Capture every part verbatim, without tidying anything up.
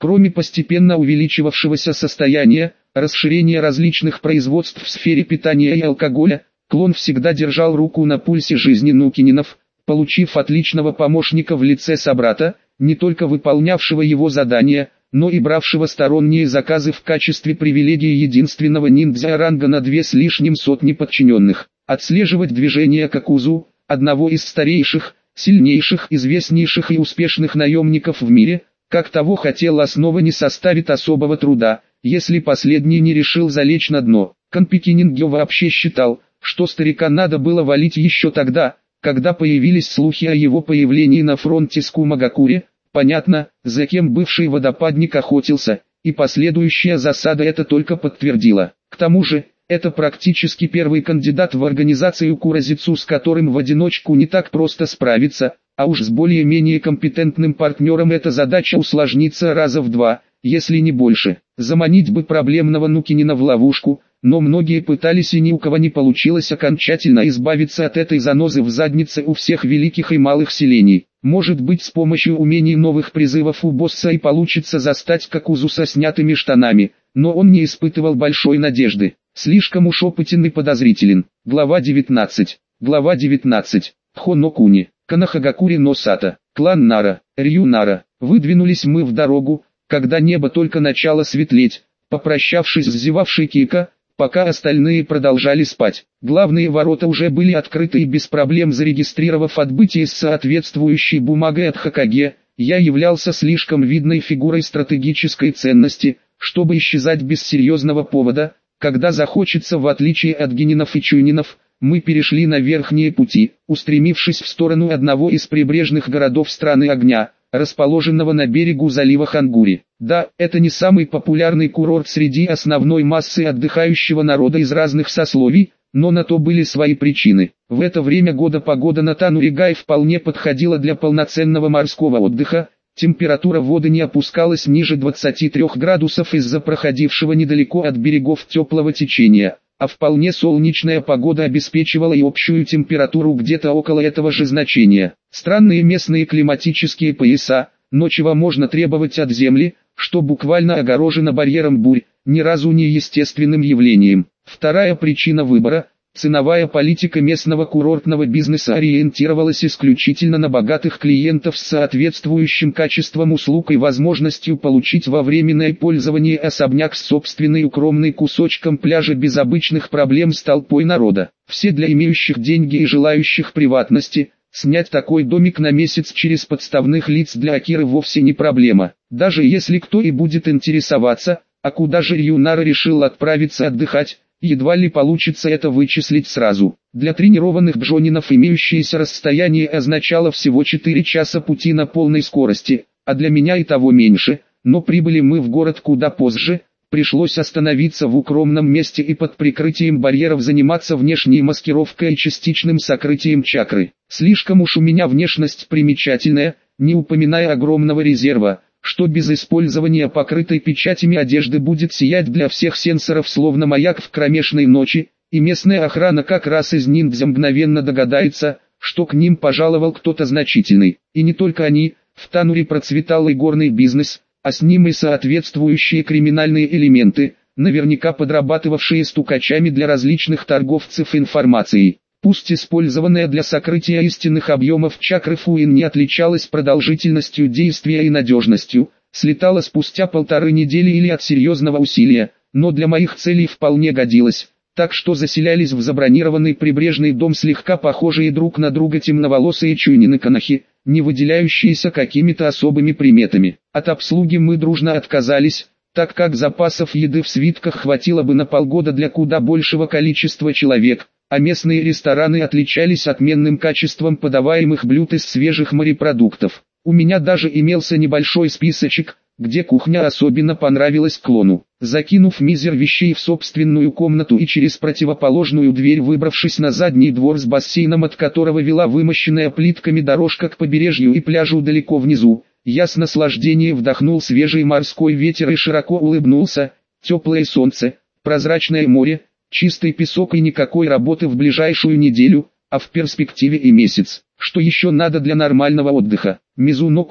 Кроме постепенно увеличивавшегося состояния, расширения различных производств в сфере питания и алкоголя, клон всегда держал руку на пульсе жизни Нукининов, получив отличного помощника в лице собрата, не только выполнявшего его задания, но и бравшего сторонние заказы в качестве привилегии единственного ниндзя ранга на две с лишним сотни подчиненных. Отслеживать движения Какузу, одного из старейших, сильнейших, известнейших и успешных наемников в мире, как того хотел Основа, не составит особого труда, если последний не решил залечь на дно. Канпики Нингё вообще считал, что старика надо было валить еще тогда, когда появились слухи о его появлении на фронте с Кумагакуре. Понятно, за кем бывший водопадник охотился, и последующая засада это только подтвердила. К тому же, это практически первый кандидат в организацию Куразицу, с которым в одиночку не так просто справиться, а уж с более-менее компетентным партнером эта задача усложнится раза в два, если не больше. Заманить бы проблемного Нукинина в ловушку, но многие пытались и ни у кого не получилось окончательно избавиться от этой занозы в заднице у всех великих и малых селений. Может быть, с помощью умений новых призывов у босса и получится застать Какузу со снятыми штанами, но он не испытывал большой надежды. Слишком уж опытен и подозрителен. Глава девятнадцать. Глава девятнадцать. Хонокуни, Канахагакури но Сата, клан Нара, Рью Нара. Выдвинулись мы в дорогу, когда небо только начало светлеть, попрощавшись с зевавшей Кика, пока остальные продолжали спать. Главные ворота уже были открыты, и без проблем зарегистрировав отбытие с соответствующей бумагой от Хокаге, я являлся слишком видной фигурой стратегической ценности, чтобы исчезать без серьезного повода. Когда захочется, в отличие от генинов и чуйнинов, мы перешли на верхние пути, устремившись в сторону одного из прибрежных городов страны огня, расположенного на берегу залива Хангури. Да, это не самый популярный курорт среди основной массы отдыхающего народа из разных сословий, но на то были свои причины. В это время года погода на Тануригай вполне подходила для полноценного морского отдыха. Температура воды не опускалась ниже двадцати трёх градусов из-за проходившего недалеко от берегов теплого течения, а вполне солнечная погода обеспечивала и общую температуру где-то около этого же значения. Странные местные климатические пояса, но чего можно требовать от Земли, что буквально огорожено барьером бурь, ни разу не естественным явлением. Вторая причина выбора – ценовая политика местного курортного бизнеса ориентировалась исключительно на богатых клиентов с соответствующим качеством услуг и возможностью получить во временное пользование особняк с собственной укромной кусочком пляжа без обычных проблем с толпой народа. Все для имеющих деньги и желающих приватности. Снять такой домик на месяц через подставных лиц для Акиры вовсе не проблема. Даже если кто и будет интересоваться, а куда же Рью Нара решил отправиться отдыхать, едва ли получится это вычислить сразу. Для тренированных джонинов имеющееся расстояние означало всего четыре часа пути на полной скорости, а для меня и того меньше, но прибыли мы в город куда позже. Пришлось остановиться в укромном месте и под прикрытием барьеров заниматься внешней маскировкой и частичным сокрытием чакры. Слишком уж у меня внешность примечательная, не упоминая огромного резерва, что без использования покрытой печатями одежды будет сиять для всех сенсоров словно маяк в кромешной ночи, и местная охрана как раз из ниндзя мгновенно догадается, что к ним пожаловал кто-то значительный. И не только они, в Тануре процветал и горный бизнес, а с ним и соответствующие криминальные элементы, наверняка подрабатывавшие стукачами для различных торговцев информацией. Пусть использованная для сокрытия истинных объемов чакры Фуин не отличалась продолжительностью действия и надежностью, слетала спустя полторы недели или от серьезного усилия, но для моих целей вполне годилась, так что заселялись в забронированный прибрежный дом слегка похожие друг на друга темноволосые чуйнины-канахи, не выделяющиеся какими-то особыми приметами. От обслуги мы дружно отказались, так как запасов еды в свитках хватило бы на полгода для куда большего количества человек, а местные рестораны отличались отменным качеством подаваемых блюд из свежих морепродуктов. У меня даже имелся небольшой списочек, где кухня особенно понравилась клону. Закинув мизер вещей в собственную комнату и через противоположную дверь выбравшись на задний двор с бассейном, от которого вела вымощенная плитками дорожка к побережью и пляжу далеко внизу, я с наслаждением вдохнул свежий морской ветер и широко улыбнулся. Теплое солнце, прозрачное море, чистый песок и никакой работы в ближайшую неделю, а в перспективе и месяц. Что еще надо для нормального отдыха? Мизуно Куни,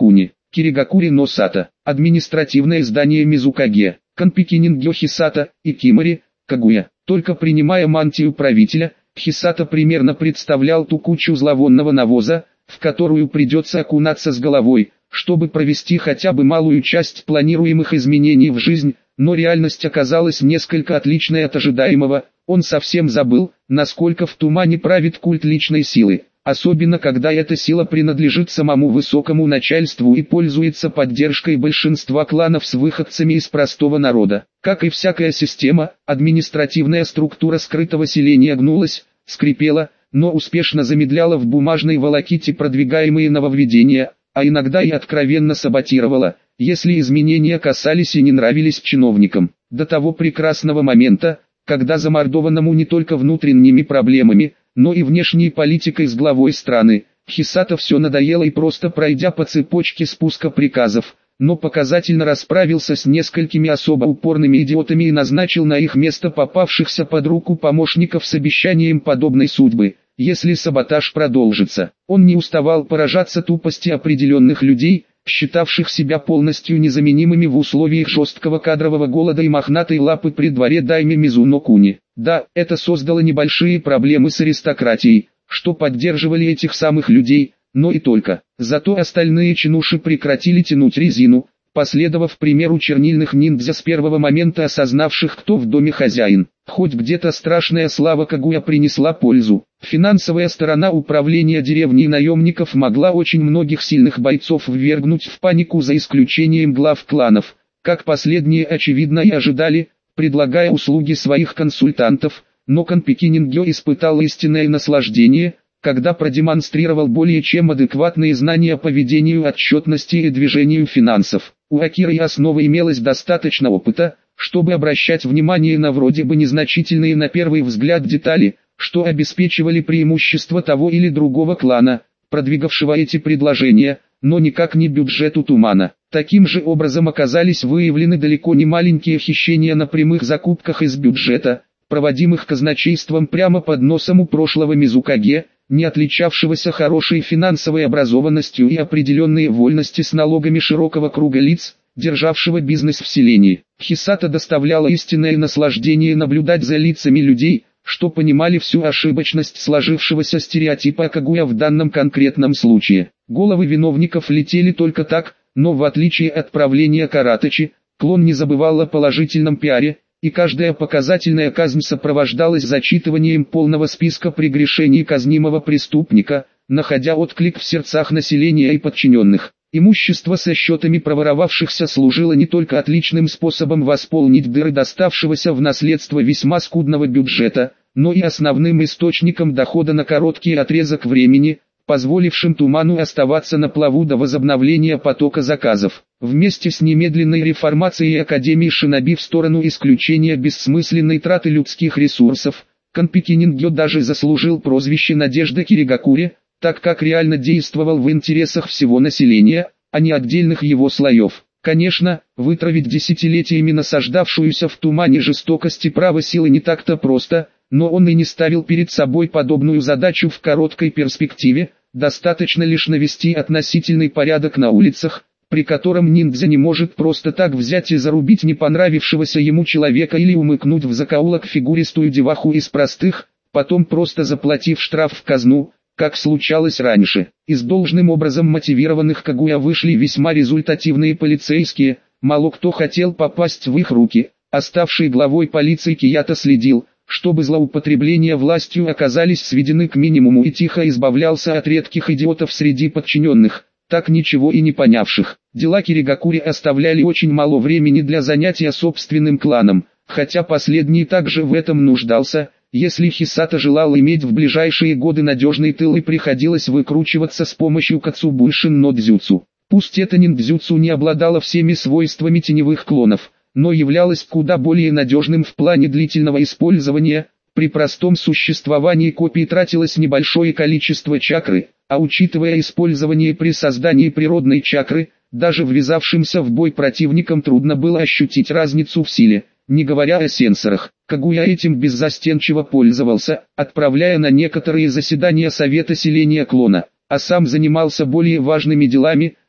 Киригакури но Сата, административное здание Мизукаге, Канпики-нингё Хисата, Икимори, Кагуя. Только принимая мантию правителя, Хисата примерно представлял ту кучу зловонного навоза, в которую придется окунаться с головой, чтобы провести хотя бы малую часть планируемых изменений в жизнь, но реальность оказалась несколько отличной от ожидаемого. Он совсем забыл, насколько в тумане правит культ личной силы, особенно когда эта сила принадлежит самому высокому начальству и пользуется поддержкой большинства кланов с выходцами из простого народа. Как и всякая система, административная структура скрытого селения гнулась, скрипела, но успешно замедляла в бумажной волоките продвигаемые нововведения, а иногда и откровенно саботировала, если изменения касались и не нравились чиновникам. До того прекрасного момента, когда замордованному не только внутренними проблемами, но и внешней политикой с главой страны, Хисата все надоело и просто пройдя по цепочке спуска приказов, но показательно расправился с несколькими особо упорными идиотами и назначил на их место попавшихся под руку помощников с обещанием подобной судьбы, если саботаж продолжится. Он не уставал поражаться тупости определенных людей, считавших себя полностью незаменимыми в условиях жесткого кадрового голода и мохнатой лапы при дворе дайме Мизуно Куни. Да, это создало небольшие проблемы с аристократией, что поддерживали этих самых людей, но и только. Зато остальные чинуши прекратили тянуть резину, последовав примеру чернильных ниндзя с первого момента осознавших, кто в доме хозяин. Хоть где-то страшная слава Кагуя принесла пользу. Финансовая сторона управления деревней наемников могла очень многих сильных бойцов ввергнуть в панику за исключением глав кланов, как последние очевидно и ожидали, предлагая услуги своих консультантов, но Канпики-нингё испытал истинное наслаждение, когда продемонстрировал более чем адекватные знания по ведению отчетности и движению финансов. У Акиры Яснова имелось достаточно опыта, чтобы обращать внимание на вроде бы незначительные на первый взгляд детали, что обеспечивали преимущество того или другого клана, продвигавшего эти предложения, но никак не бюджету тумана. Таким же образом оказались выявлены далеко не маленькие хищения на прямых закупках из бюджета, проводимых казначейством прямо под носом у прошлого Мизукаге, не отличавшегося хорошей финансовой образованностью и определенные вольности с налогами широкого круга лиц, державшего бизнес в селении. Хисата доставляло истинное наслаждение наблюдать за лицами людей, что понимали всю ошибочность сложившегося стереотипа Кагуя в данном конкретном случае. Головы виновников летели только так, но в отличие от правления Каратачи, клон не забывал о положительном пиаре, и каждая показательная казнь сопровождалась зачитыванием полного списка прегрешений казнимого преступника, находя отклик в сердцах населения и подчиненных. Имущество со счетами проворовавшихся служило не только отличным способом восполнить дыры доставшегося в наследство весьма скудного бюджета, но и основным источником дохода на короткий отрезок времени, позволившим туману оставаться на плаву до возобновления потока заказов. Вместе с немедленной реформацией Академии Шиноби в сторону исключения бессмысленной траты людских ресурсов, Канпики-нингё даже заслужил прозвище Надежда Киригакури, так как реально действовал в интересах всего населения, а не отдельных его слоев. Конечно, вытравить десятилетиями насаждавшуюся в тумане жестокости право силы не так-то просто, но он и не ставил перед собой подобную задачу в короткой перспективе, достаточно лишь навести относительный порядок на улицах, при котором ниндзя не может просто так взять и зарубить не понравившегося ему человека или умыкнуть в закоулок фигуристую деваху из простых, потом просто заплатив штраф в казну, как случалось раньше. Из должным образом мотивированных Кагуя вышли весьма результативные полицейские, мало кто хотел попасть в их руки. Оставший главой полиции Кията следил, чтобы злоупотребления властью оказались сведены к минимуму и тихо избавлялся от редких идиотов среди подчиненных, так ничего и не понявших. Дела Киригакури оставляли очень мало времени для занятия собственным кланом, хотя последний также в этом нуждался. Если Хисата желал иметь в ближайшие годы надежный тыл и приходилось выкручиваться с помощью Кацубушин но дзюцу. Пусть это ниндзюцу не обладало всеми свойствами теневых клонов, но являлось куда более надежным в плане длительного использования. При простом существовании копий тратилось небольшое количество чакры, а учитывая использование при создании природной чакры, даже ввязавшимся в бой противникам трудно было ощутить разницу в силе, не говоря о сенсорах. Кагуя этим беззастенчиво пользовался, отправляя на некоторые заседания Совета селения клона, а сам занимался более важными делами,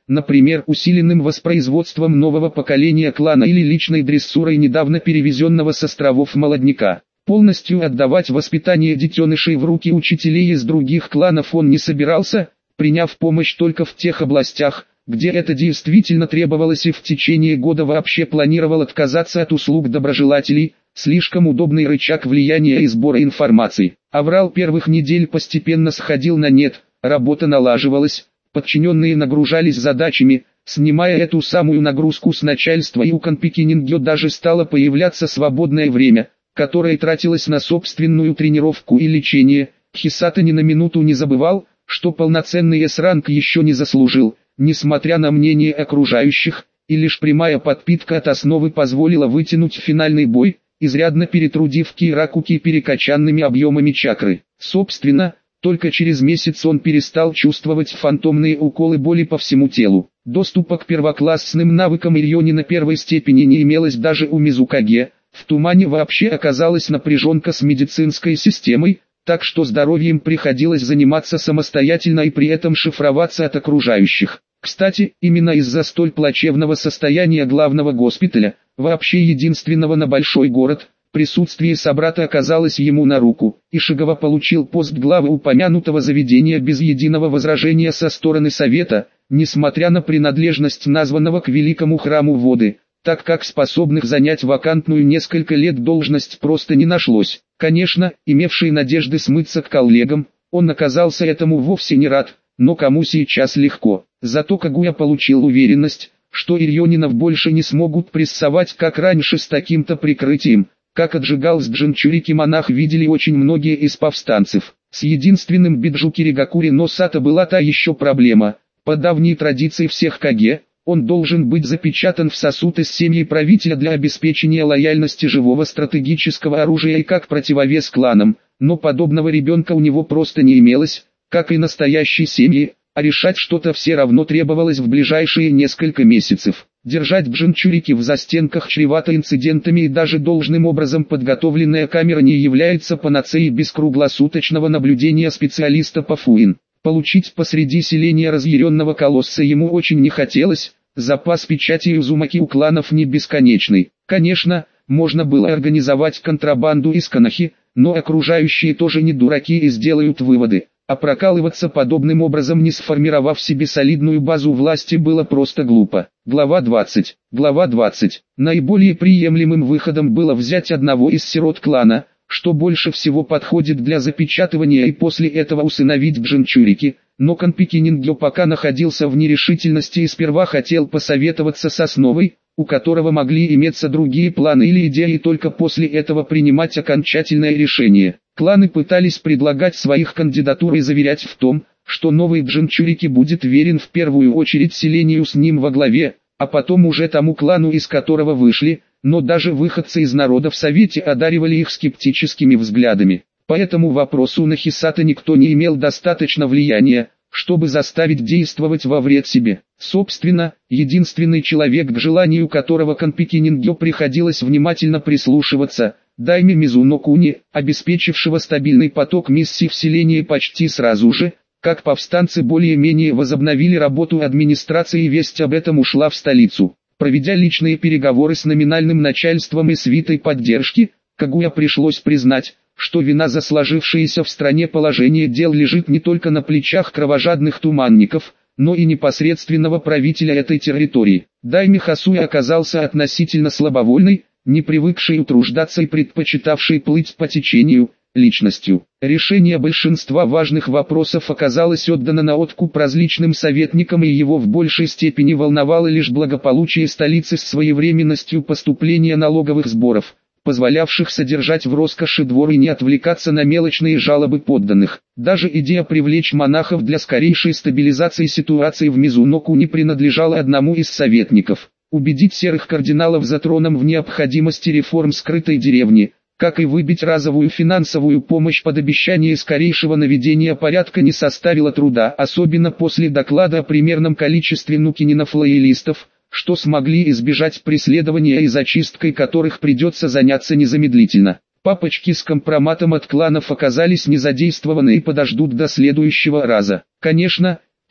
например усиленным воспроизводством нового поколения клана или личной дрессурой недавно перевезенного с островов молодняка. Полностью отдавать воспитание детенышей в руки учителей из других кланов он не собирался, приняв помощь только в тех областях, где это действительно требовалось, и в течение года вообще планировал отказаться от услуг доброжелателей, слишком удобный рычаг влияния и сбора информации. Аврал первых недель постепенно сходил на нет, работа налаживалась, подчиненные нагружались задачами, снимая эту самую нагрузку с начальства, и у Конпики Нингё даже стало появляться свободное время, которое тратилось на собственную тренировку и лечение. Хисата ни на минуту не забывал, что полноценный эс-ранг еще не заслужил, несмотря на мнение окружающих, и лишь прямая подпитка от основы позволила вытянуть финальный бой, изрядно перетрудив Киракуки перекачанными объемами чакры. Собственно, только через месяц он перестал чувствовать фантомные уколы боли по всему телу. Доступа к первоклассным навыкам Ирьонина первой степени не имелось даже у Мизукаге. В тумане вообще оказалась напряженка с медицинской системой, так что здоровьем приходилось заниматься самостоятельно и при этом шифроваться от окружающих. Кстати, именно из-за столь плачевного состояния главного госпиталя, вообще единственного на большой город, присутствие собрата оказалось ему на руку, и Шигава получил пост главы упомянутого заведения без единого возражения со стороны совета, несмотря на принадлежность названного к великому храму воды, так как способных занять вакантную несколько лет должность просто не нашлось. Конечно, имевший надежды смыться к коллегам, он оказался этому вовсе не рад, но кому сейчас легко. Зато Кагуя получил уверенность, что Ирьонинов больше не смогут прессовать как раньше с таким-то прикрытием. Как отжигал с Джинчурики монах, видели очень многие из повстанцев. С единственным Биджуки Ригакури но Сато была та еще проблема. По давней традиции всех каге, он должен быть запечатан в сосуд из семьи правителя для обеспечения лояльности живого стратегического оружия и как противовес кланам, но подобного ребенка у него просто не имелось, как и настоящей семьи, а решать что-то все равно требовалось в ближайшие несколько месяцев. Держать Джинчурики в застенках чревато инцидентами, и даже должным образом подготовленная камера не является панацеей без круглосуточного наблюдения специалиста по фуин. Получить посреди селения разъяренного колосса ему очень не хотелось, запас печати Узумаки у кланов не бесконечный. Конечно, можно было организовать контрабанду из Канахи, но окружающие тоже не дураки и сделают выводы. А прокалываться подобным образом, не сформировав себе солидную базу власти, было просто глупо. Глава двадцать. Глава двадцать. Наиболее приемлемым выходом было взять одного из сирот клана, что больше всего подходит для запечатывания, и после этого усыновить Джинчурики, но Конпики Нингё пока находился в нерешительности и сперва хотел посоветоваться с основой, у которого могли иметься другие планы или идеи, и только после этого принимать окончательное решение. Кланы пытались предлагать своих кандидатур и заверять в том, что новый Джинчурики будет верен в первую очередь селению с ним во главе, а потом уже тому клану, из которого вышли, но даже выходцы из народа в Совете одаривали их скептическими взглядами. По этому вопросу на Хисата никто не имел достаточно влияния, чтобы заставить действовать во вред себе. Собственно, единственный человек, к желанию которого Конпики Нингё приходилось внимательно прислушиваться, Дайми Мизуно Куни, обеспечившего стабильный поток миссий в селении почти сразу же, как повстанцы более-менее возобновили работу администрации, и весть об этом ушла в столицу. Проведя личные переговоры с номинальным начальством и свитой поддержки, Кагуя пришлось признать, что вина за сложившееся в стране положение дел лежит не только на плечах кровожадных туманников, но и непосредственного правителя этой территории. Дайми Хасуя оказался относительно слабовольной, не привыкшей утруждаться и предпочитавшей плыть по течению, личностью. Решение большинства важных вопросов оказалось отдано на откуп различным советникам, и его в большей степени волновало лишь благополучие столицы с своевременностью поступления налоговых сборов, позволявших содержать в роскоши двор и не отвлекаться на мелочные жалобы подданных. Даже идея привлечь монахов для скорейшей стабилизации ситуации в Мизуноку не принадлежала одному из советников. Убедить серых кардиналов за троном в необходимости реформ скрытой деревни, как и выбить разовую финансовую помощь под обещание скорейшего наведения порядка, не составило труда, особенно после доклада о примерном количестве нукининов-лоялистов, что смогли избежать преследования и зачисткой которых придется заняться незамедлительно. Папочки с компроматом от кланов оказались не задействованы и подождут до следующего раза. Конечно,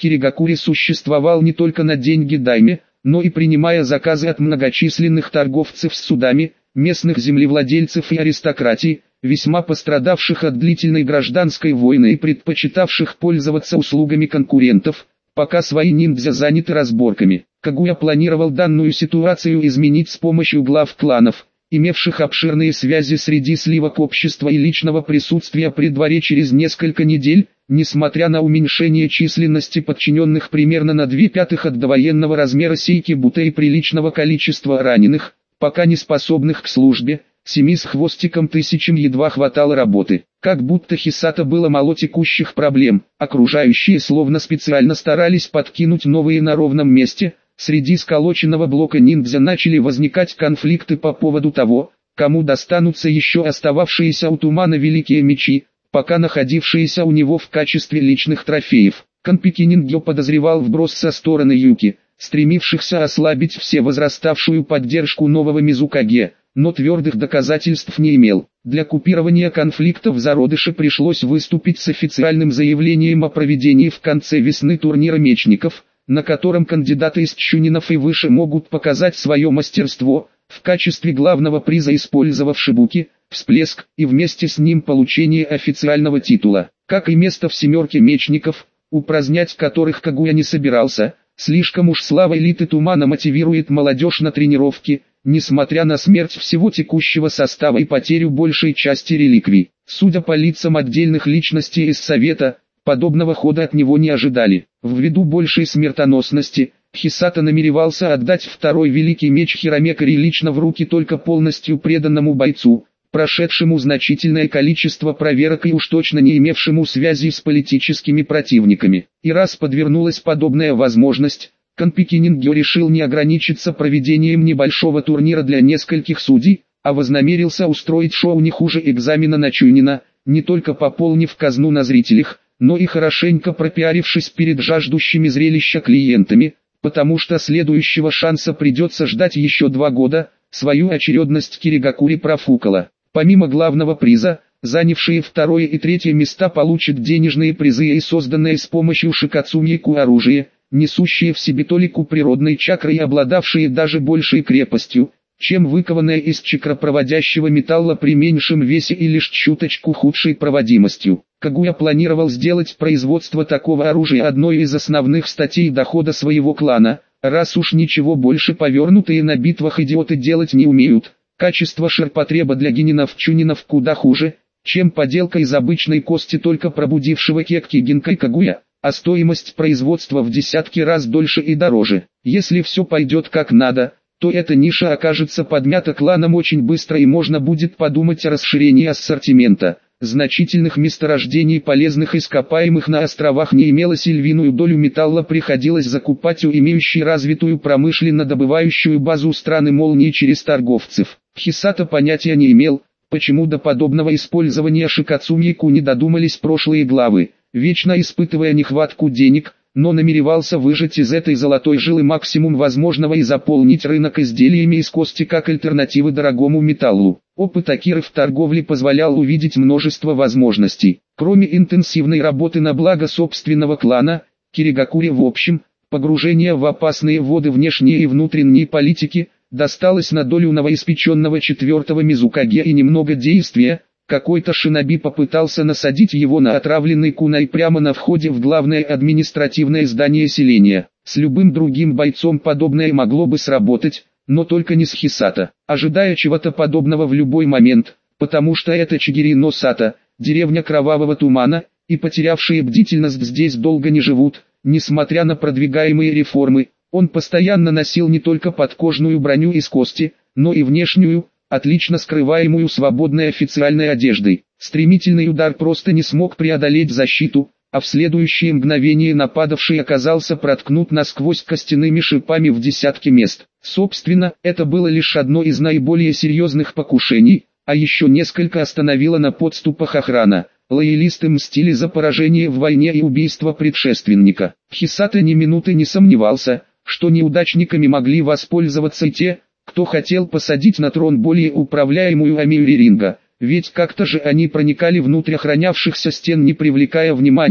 Киригакури существовал не только на деньги дайме, но и принимая заказы от многочисленных торговцев с судами, местных землевладельцев и аристократии, весьма пострадавших от длительной гражданской войны и предпочитавших пользоваться услугами конкурентов, пока свои ниндзя заняты разборками. Кагуя планировал данную ситуацию изменить с помощью глав кланов, имевших обширные связи среди сливок общества и личного присутствия при дворе через несколько недель, несмотря на уменьшение численности подчиненных примерно на две пятых от довоенного размера Сейкибута и приличного количества раненых, пока не способных к службе, семи с хвостиком тысячам едва хватало работы. Как будто Хисата было мало текущих проблем, окружающие словно специально старались подкинуть новые на ровном месте. Среди сколоченного блока ниндзя начали возникать конфликты по поводу того, кому достанутся еще остававшиеся у Тумана великие мечи, пока находившиеся у него в качестве личных трофеев. Канпики Нингё подозревал вброс со стороны Юки, стремившихся ослабить все возраставшую поддержку нового Мизукаге, но твердых доказательств не имел. Для купирования конфликта в зародыше пришлось выступить с официальным заявлением о проведении в конце весны турнира мечников, на котором кандидаты из Чунинов и выше могут показать свое мастерство, в качестве главного приза использовав шибуки, всплеск и вместе с ним получение официального титула. Как и место в семерке мечников, упразднять которых Кагуя не собирался, слишком уж слава элиты Тумана мотивирует молодежь на тренировки, несмотря на смерть всего текущего состава и потерю большей части реликвий. Судя по лицам отдельных личностей из Совета, подобного хода от него не ожидали. Ввиду большей смертоносности, Хисата намеревался отдать второй великий меч Хирамекари лично в руки только полностью преданному бойцу, прошедшему значительное количество проверок и уж точно не имевшему связи с политическими противниками. И раз подвернулась подобная возможность, Канпики Нингё решил не ограничиться проведением небольшого турнира для нескольких судей, а вознамерился устроить шоу не хуже экзамена на Чунина, не только пополнив казну на зрителях, но и хорошенько пропиарившись перед жаждущими зрелища клиентами, потому что следующего шанса придется ждать еще два года. Свою очередность Киригакури профукала. Помимо главного приза, занявшие второе и третье места получат денежные призы и созданное с помощью Шикацумьяку оружие, несущие в себе толику природной чакры и обладавшие даже большей крепостью, чем выкованное из чакропроводящего металла при меньшем весе и лишь чуточку худшей проводимостью. Кагуя планировал сделать производство такого оружия одной из основных статей дохода своего клана, раз уж ничего больше повернутые на битвах идиоты делать не умеют. Качество ширпотреба для генинов-чунинов куда хуже, чем поделка из обычной кости только пробудившего кекки гинкай Кагуя, а стоимость производства в десятки раз дольше и дороже. Если все пойдет как надо, то эта ниша окажется подмята кланом очень быстро и можно будет подумать о расширении ассортимента. Значительных месторождений полезных ископаемых на островах не имелось и львиную долю металла приходилось закупать у имеющей развитую промышленно добывающую базу страны молнии через торговцев. Хисата понятия не имел, почему до подобного использования Шикацумьяку не додумались прошлые главы, вечно испытывая нехватку денег, но намеревался выжать из этой золотой жилы максимум возможного и заполнить рынок изделиями из кости как альтернативы дорогому металлу. Опыт Акиры в торговле позволял увидеть множество возможностей. Кроме интенсивной работы на благо собственного клана, Киригакури в общем, погружение в опасные воды внешней и внутренней политики, досталось на долю новоиспеченного четвертого Мизукаге и немного действия. Какой-то шиноби попытался насадить его на отравленный кунай прямо на входе в главное административное здание селения. С любым другим бойцом подобное могло бы сработать, но только не с Хисата. Ожидая чего-то подобного в любой момент, потому что это Чигири-но-Сата, деревня Кровавого Тумана, и потерявшие бдительность здесь долго не живут, несмотря на продвигаемые реформы, он постоянно носил не только подкожную броню из кости, но и внешнюю, отлично скрываемую свободной официальной одеждой. Стремительный удар просто не смог преодолеть защиту, а в следующее мгновение нападавший оказался проткнут насквозь костяными шипами в десятки мест. Собственно, это было лишь одно из наиболее серьезных покушений, а еще несколько остановила на подступах охрана. Лоялисты мстили за поражение в войне и убийство предшественника. Хисата ни минуты не сомневался, что неудачниками могли воспользоваться и те, кто хотел посадить на трон более управляемую Амию Ринга, ведь как-то же они проникали внутрь охранявшихся стен, не привлекая внимания,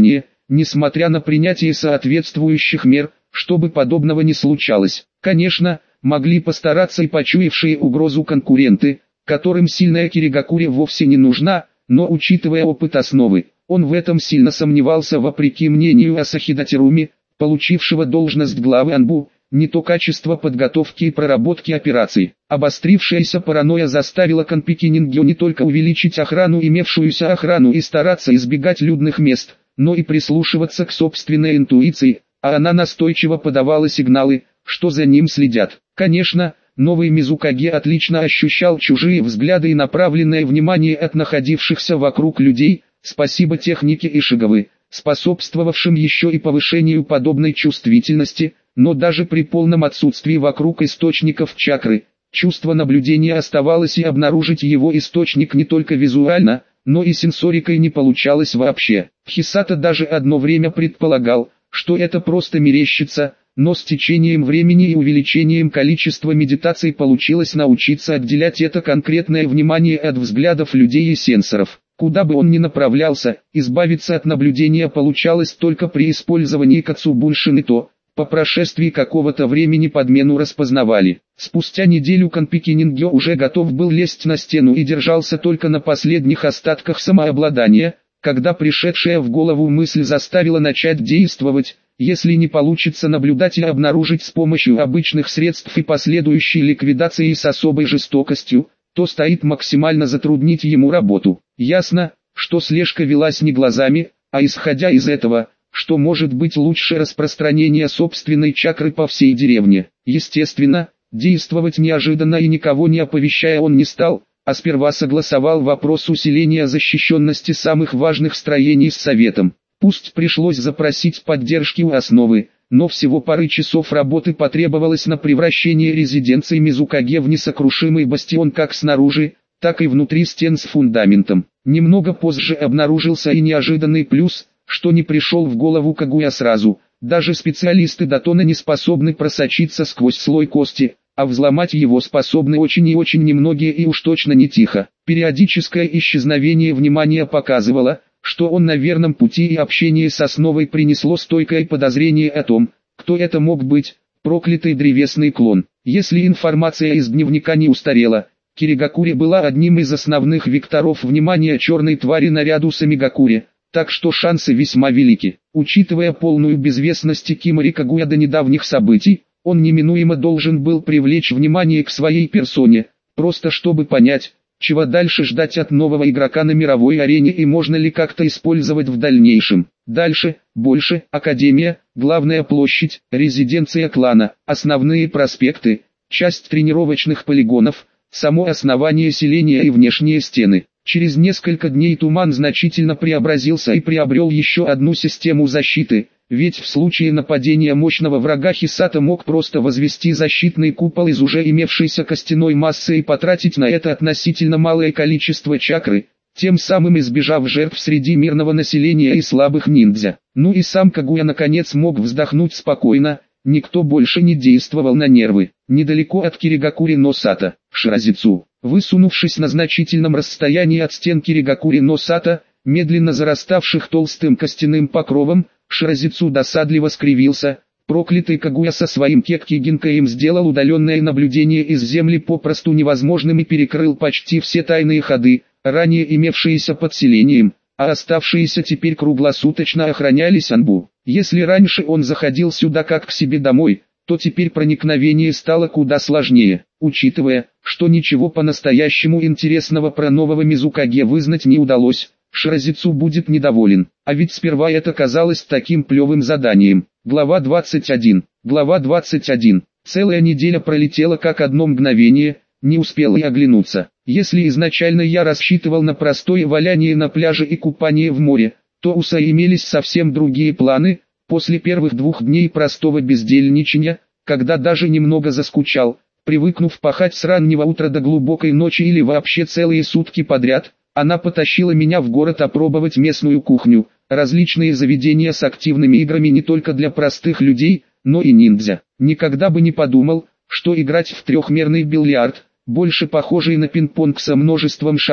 несмотря на принятие соответствующих мер, чтобы подобного не случалось. Конечно, могли постараться и почуявшие угрозу конкуренты, которым сильная Киригакури вовсе не нужна, но учитывая опыт основы, он в этом сильно сомневался вопреки мнению Асахида Теруми, получившего должность главы Анбу, не то качество подготовки и проработки операций. Обострившаяся паранойя заставила Канпики Нингё не только увеличить охрану, имевшуюся охрану, и стараться избегать людных мест, но и прислушиваться к собственной интуиции, а она настойчиво подавала сигналы, что за ним следят. Конечно, новый Мизукаге отлично ощущал чужие взгляды и направленное внимание от находившихся вокруг людей, спасибо технике Ишигавы, способствовавшим еще и повышению подобной чувствительности, но даже при полном отсутствии вокруг источников чакры, чувство наблюдения оставалось, и обнаружить его источник не только визуально, но и сенсорикой не получалось вообще. Хисата даже одно время предполагал, что это просто мерещится, но с течением времени и увеличением количества медитаций получилось научиться отделять это конкретное внимание от взглядов людей и сенсоров. Куда бы он ни направлялся, избавиться от наблюдения получалось только при использовании Кацубуншин, и то, по прошествии какого-то времени подмену распознавали. Спустя неделю Канпики Нингё уже готов был лезть на стену и держался только на последних остатках самообладания, когда пришедшая в голову мысль заставила начать действовать. Если не получится наблюдать и обнаружить с помощью обычных средств и последующей ликвидации с особой жестокостью, то стоит максимально затруднить ему работу. Ясно, что слежка велась не глазами, а исходя из этого, что может быть лучше распространение собственной чакры по всей деревне. Естественно, действовать неожиданно и никого не оповещая он не стал, а сперва согласовал вопрос усиления защищенности самых важных строений с советом. Пусть пришлось запросить поддержки у основы, но всего пары часов работы потребовалось на превращение резиденции Мизукаге в несокрушимый бастион как снаружи, так и внутри стен с фундаментом. Немного позже обнаружился и неожиданный плюс, что не пришел в голову Кагуя сразу. Даже специалисты Датона не способны просочиться сквозь слой кости, а взломать его способны очень и очень немногие, и уж точно не тихо. Периодическое исчезновение внимания показывало, что он на верном пути, и общение с основой принесло стойкое подозрение о том, кто это мог быть, проклятый древесный клон. Если информация из дневника не устарела, Киригакури была одним из основных векторов внимания черной твари наряду с Амигакури, так что шансы весьма велики. Учитывая полную безвестность Кимари Кагуя до недавних событий, он неминуемо должен был привлечь внимание к своей персоне, просто чтобы понять, чего дальше ждать от нового игрока на мировой арене и можно ли как-то использовать в дальнейшем. Дальше, больше, Академия, главная площадь, резиденция клана, основные проспекты, часть тренировочных полигонов, само основание селения и внешние стены. Через несколько дней туман значительно преобразился и приобрел еще одну систему защиты, ведь в случае нападения мощного врага Хисата мог просто возвести защитный купол из уже имевшейся костяной массы и потратить на это относительно малое количество чакры, тем самым избежав жертв среди мирного населения и слабых ниндзя. Ну и сам Кагуя наконец мог вздохнуть спокойно, никто больше не действовал на нервы. Недалеко от Киригакури но Сата, Ширазицу, высунувшись на значительном расстоянии от стен Киригакури но Сата, медленно зараставших толстым костяным покровом, Ширазицу досадливо скривился. Проклятый Кагуя со своим Кекки-гинкаем сделал удаленное наблюдение из земли попросту невозможным и перекрыл почти все тайные ходы, ранее имевшиеся под селением, а оставшиеся теперь круглосуточно охранялись Анбу. Если раньше он заходил сюда как к себе домой, то теперь проникновение стало куда сложнее. Учитывая, что ничего по-настоящему интересного про нового Мизукаге вызнать не удалось, Ширазицу будет недоволен. А ведь сперва это казалось таким плевым заданием. Глава двадцать один. Глава двадцать один. Целая неделя пролетела как одно мгновение, не успел и оглянуться. Если изначально я рассчитывал на простое валяние на пляже и купание в море, то у Са имелись совсем другие планы. После первых двух дней простого бездельничания, когда даже немного заскучал, привыкнув пахать с раннего утра до глубокой ночи или вообще целые сутки подряд, она потащила меня в город опробовать местную кухню, различные заведения с активными играми не только для простых людей, но и ниндзя. Никогда бы не подумал, что играть в трехмерный бильярд, больше похожий на пинг-понг со множеством шаров,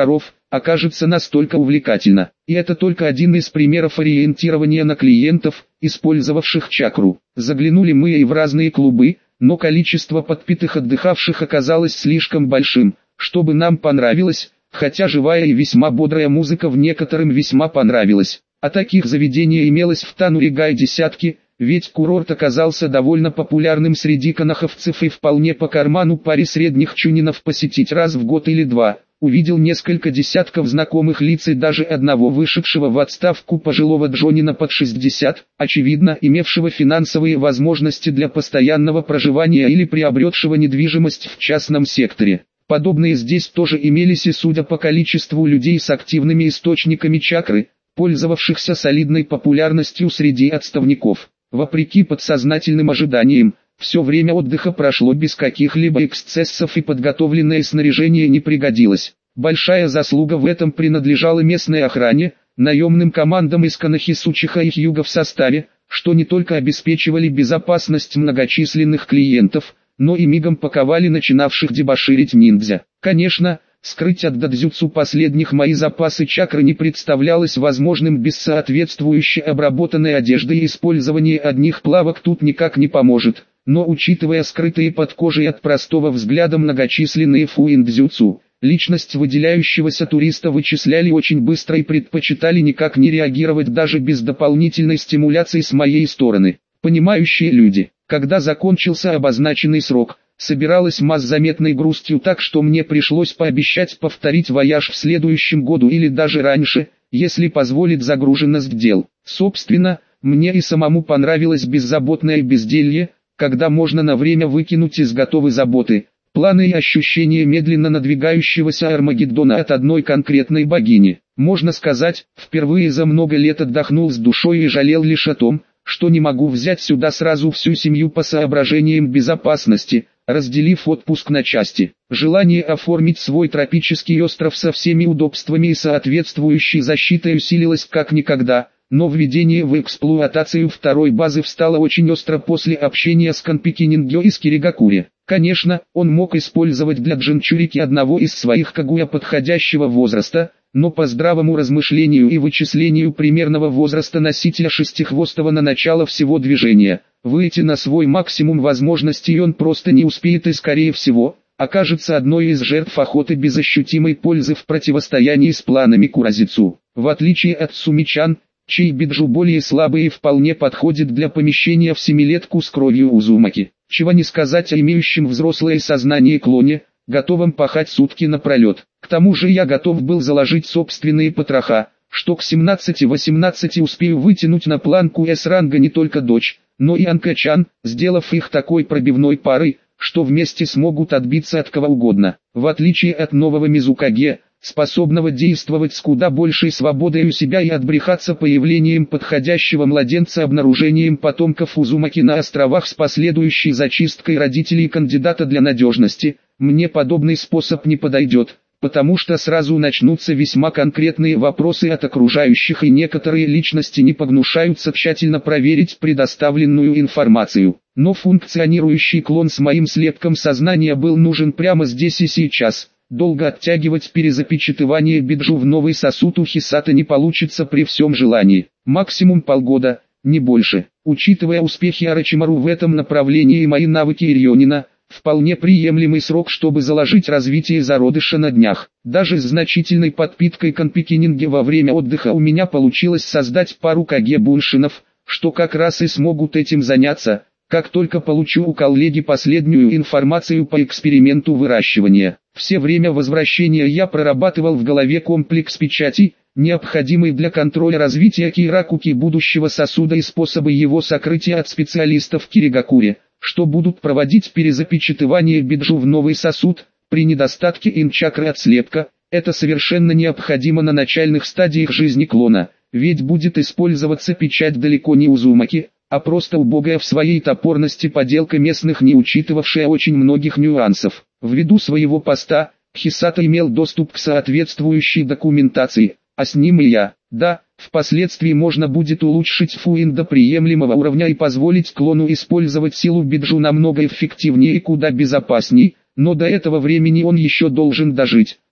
окажется настолько увлекательно. И это только один из примеров ориентирования на клиентов, использовавших чакру. Заглянули мы и в разные клубы, но количество подпитых отдыхавших оказалось слишком большим, чтобы нам понравилось, хотя живая и весьма бодрая музыка в некоторым весьма понравилась. А таких заведений имелось в Тануригай десятки, ведь курорт оказался довольно популярным среди канаховцев и вполне по карману паре средних чунинов посетить раз в год или два. Увидел несколько десятков знакомых лиц и даже одного вышедшего в отставку пожилого джонина под шестьдесят, очевидно имевшего финансовые возможности для постоянного проживания или приобретшего недвижимость в частном секторе. Подобные здесь тоже имелись и судя по количеству людей с активными источниками чакры, пользовавшихся солидной популярностью среди отставников. Вопреки подсознательным ожиданиям, все время отдыха прошло без каких-либо эксцессов и подготовленное снаряжение не пригодилось. Большая заслуга в этом принадлежала местной охране, наемным командам из Канахисучиха и Хьюга в составе, что не только обеспечивали безопасность многочисленных клиентов, но и мигом паковали начинавших дебоширить ниндзя. Конечно, скрыть от дадзюцу последних мои запасы чакры не представлялось возможным без соответствующей обработанной одежды, и использование одних плавок тут никак не поможет. Но учитывая скрытые под кожей от простого взгляда многочисленные фуиндзюцу, личность выделяющегося туриста вычисляли очень быстро и предпочитали никак не реагировать даже без дополнительной стимуляции с моей стороны. Понимающие люди, когда закончился обозначенный срок, собиралась масс заметной грустью, так что мне пришлось пообещать повторить вояж в следующем году или даже раньше, если позволит загруженность дел. Собственно, мне и самому понравилось беззаботное безделье, когда можно на время выкинуть из готовой заботы, планы и ощущения медленно надвигающегося Армагеддона от одной конкретной богини. Можно сказать, впервые за много лет отдохнул с душой и жалел лишь о том, что не могу взять сюда сразу всю семью по соображениям безопасности, разделив отпуск на части. Желание оформить свой тропический остров со всеми удобствами и соответствующей защитой усилилось как никогда, но введение в эксплуатацию второй базы встало очень остро после общения с Канпики Нингё из Киригакури. Конечно, он мог использовать для Джинчурики одного из своих кагуя подходящего возраста, но по здравому размышлению и вычислению примерного возраста носителя шестихвостого на начало всего движения, выйти на свой максимум возможностей он просто не успеет и скорее всего, окажется одной из жертв охоты без ощутимой пользы в противостоянии с планами Куразицу. В отличие от Сумичан, чей биджу более слабый и вполне подходит для помещения в семилетку с кровью Узумаки. Чего не сказать о имеющем взрослое сознание клоне, готовом пахать сутки напролет. К тому же я готов был заложить собственные потроха, что к семнадцати-восемнадцати успею вытянуть на планку С-ранга не только дочь, но и Анкачан, сделав их такой пробивной парой, что вместе смогут отбиться от кого угодно. В отличие от нового Мизукаге, способного действовать с куда большей свободой у себя и отбрехаться появлением подходящего младенца обнаружением потомков Узумаки на островах с последующей зачисткой родителей кандидата для надежности, мне подобный способ не подойдет, потому что сразу начнутся весьма конкретные вопросы от окружающих и некоторые личности не погнушаются тщательно проверить предоставленную информацию. Но функционирующий клон с моим слепком сознания был нужен прямо здесь и сейчас. Долго оттягивать перезапечатывание биджу в новый сосуд у Хисата не получится при всем желании. Максимум полгода, не больше. Учитывая успехи Орочимару в этом направлении и мои навыки Ирионина, вполне приемлемый срок, чтобы заложить развитие зародыша на днях. Даже с значительной подпиткой Канпики Нинге во время отдыха у меня получилось создать пару каге-буншинов, что как раз и смогут этим заняться, как только получу у коллеги последнюю информацию по эксперименту выращивания. Все время возвращения я прорабатывал в голове комплекс печатей, необходимый для контроля развития Киракуки будущего сосуда и способы его сокрытия от специалистов Киригакури, что будут проводить перезапечатывание биджу в новый сосуд. При недостатке инчакры от слепка, это совершенно необходимо на начальных стадиях жизни клона, ведь будет использоваться печать далеко не Узумаки, а просто убогая в своей топорности поделка местных, не учитывавшая очень многих нюансов. Ввиду своего поста, Хисата имел доступ к соответствующей документации, а с ним и я. Да, впоследствии можно будет улучшить фуин до приемлемого уровня и позволить клону использовать силу биджу намного эффективнее и куда безопасней, но до этого времени он еще должен дожить,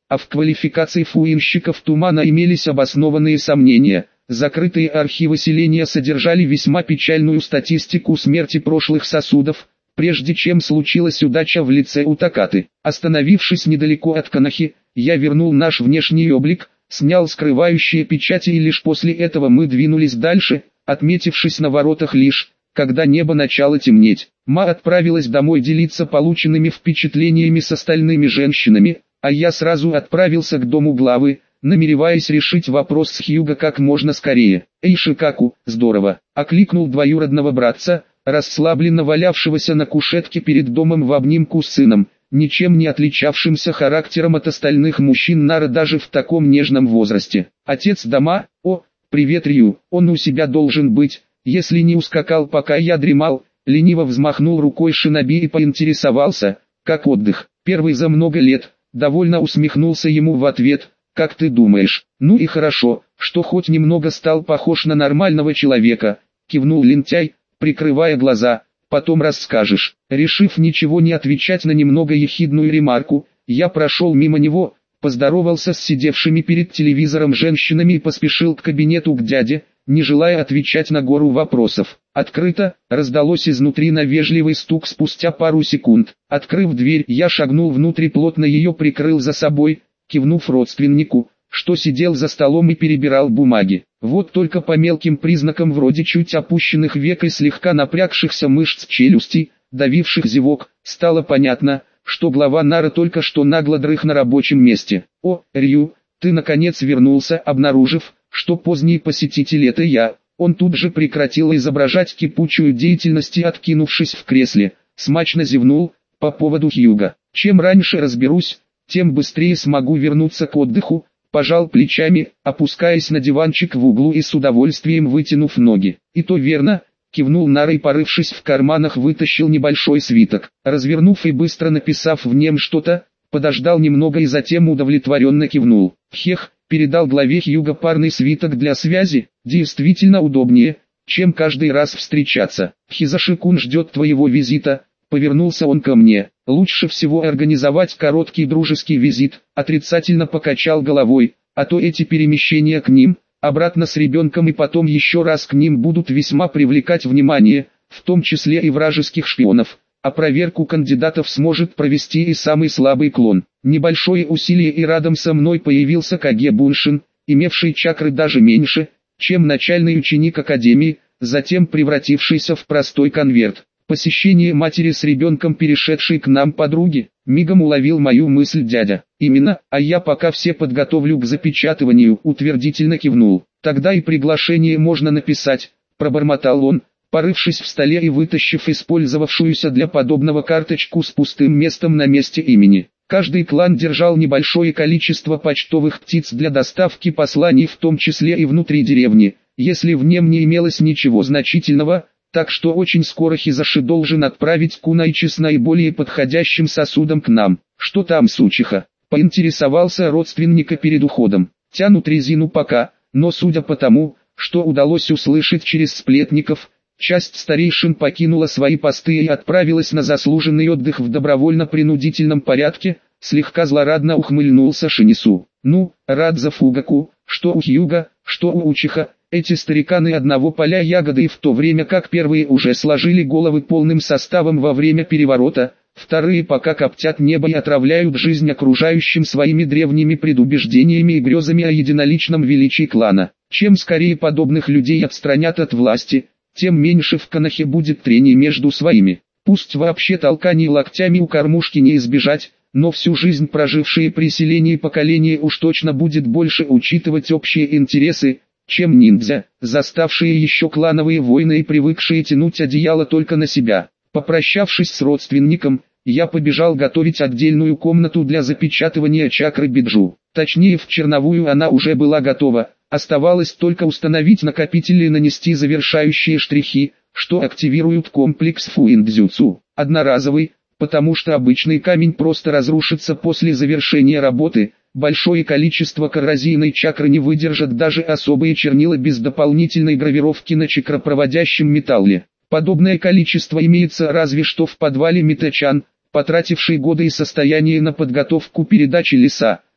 а в квалификации фуинщиков тумана имелись обоснованные сомнения. Закрытые архивы селения содержали весьма печальную статистику смерти прошлых сосудов, прежде чем случилась удача в лице Утакаты. Остановившись недалеко от Канахи, я вернул наш внешний облик, снял скрывающие печати и лишь после этого мы двинулись дальше, отметившись на воротах лишь, когда небо начало темнеть. Ма отправилась домой делиться полученными впечатлениями с остальными женщинами, а я сразу отправился к дому главы, намереваясь решить вопрос с Хьюго как можно скорее. «Эй, Шикаку, здорово!» — окликнул двоюродного братца, расслабленно валявшегося на кушетке перед домом в обнимку с сыном, ничем не отличавшимся характером от остальных мужчин Нара даже в таком нежном возрасте. «Отец дома? О, привет, Рю, он у себя должен быть, если не ускакал пока я дремал», лениво взмахнул рукой шиноби и поинтересовался, как отдых. Первый за много лет, довольно усмехнулся ему в ответ. «Как ты думаешь?» «Ну и хорошо, что хоть немного стал похож на нормального человека», кивнул лентяй, прикрывая глаза. «Потом расскажешь». Решив ничего не отвечать на немного ехидную ремарку, я прошел мимо него, поздоровался с сидевшими перед телевизором женщинами и поспешил к кабинету к дяде, не желая отвечать на гору вопросов. «Открыто», раздалось изнутри на вежливый стук спустя пару секунд. Открыв дверь, я шагнул внутрь и плотно ее прикрыл за собой, кивнув родственнику, что сидел за столом и перебирал бумаги. Вот только по мелким признакам вроде чуть опущенных век и слегка напрягшихся мышц челюсти, давивших зевок, стало понятно, что глава Нара только что нагло дрых на рабочем месте. «О, Рю, ты наконец вернулся», обнаружив, что поздний посетитель это я. Он тут же прекратил изображать кипучую деятельность и, откинувшись в кресле, смачно зевнул по поводу Хьюго. «Чем раньше разберусь, тем быстрее смогу вернуться к отдыху», пожал плечами, опускаясь на диванчик в углу и с удовольствием вытянув ноги. «И то верно», кивнул Нара и, порывшись в карманах, вытащил небольшой свиток. Развернув и быстро написав в нем что-то, подождал немного и затем удовлетворенно кивнул. «Хех», передал главе Хьюго парный свиток для связи, действительно удобнее, чем каждый раз встречаться. «Хизаши-кун ждет твоего визита», повернулся он ко мне. «Лучше всего организовать короткий дружеский визит», отрицательно покачал головой, а то эти перемещения к ним, обратно с ребенком и потом еще раз к ним будут весьма привлекать внимание, в том числе и вражеских шпионов, а проверку кандидатов сможет провести и самый слабый клон. Небольшое усилие и рядом со мной появился Каге Буншин, имевший чакры даже меньше, чем начальный ученик Академии, затем превратившийся в простой конверт. Посещение матери с ребенком, перешедшей к нам подруги, мигом уловил мою мысль дядя. «Именно, а я пока все подготовлю к запечатыванию», утвердительно кивнул. «Тогда и приглашение можно написать», пробормотал он, порывшись в столе и вытащив использовавшуюся для подобного карточку с пустым местом на месте имени. Каждый клан держал небольшое количество почтовых птиц для доставки посланий, в том числе и внутри деревни, если в нем не имелось ничего значительного, так что очень скоро Хизаши должен отправить Кунайчи с наиболее подходящим сосудом к нам. «Что там, сучиха?» — поинтересовался родственника перед уходом. «Тянут резину пока, но судя по тому, что удалось услышать через сплетников, часть старейшин покинула свои посты и отправилась на заслуженный отдых в добровольно-принудительном порядке», слегка злорадно ухмыльнулся Шинису. «Ну, рад за Фугаку, что у Хьюго, что у Учиха. Эти стариканы одного поля ягоды, и в то время как первые уже сложили головы полным составом во время переворота, вторые пока коптят небо и отравляют жизнь окружающим своими древними предубеждениями и грезами о единоличном величии клана. Чем скорее подобных людей отстранят от власти, тем меньше в Канахе будет трений между своими. Пусть вообще толканий локтями у кормушки не избежать, но всю жизнь прожившие при селении поколения уж точно будет больше учитывать общие интересы, чем ниндзя, заставшие еще клановые войны и привыкшие тянуть одеяло только на себя. Попрощавшись с родственником, я побежал готовить отдельную комнату для запечатывания чакры Биджу. Точнее, в черновую она уже была готова, оставалось только установить накопители и нанести завершающие штрихи, что активируют комплекс Фуиндзюцу. Одноразовый, потому что обычный камень просто разрушится после завершения работы. Большое количество коррозийной чакры не выдержат даже особые чернила без дополнительной гравировки на чакропроводящем металле. Подобное количество имеется разве что в подвале Митачан, потративший годы и состояние на подготовку передачи леса,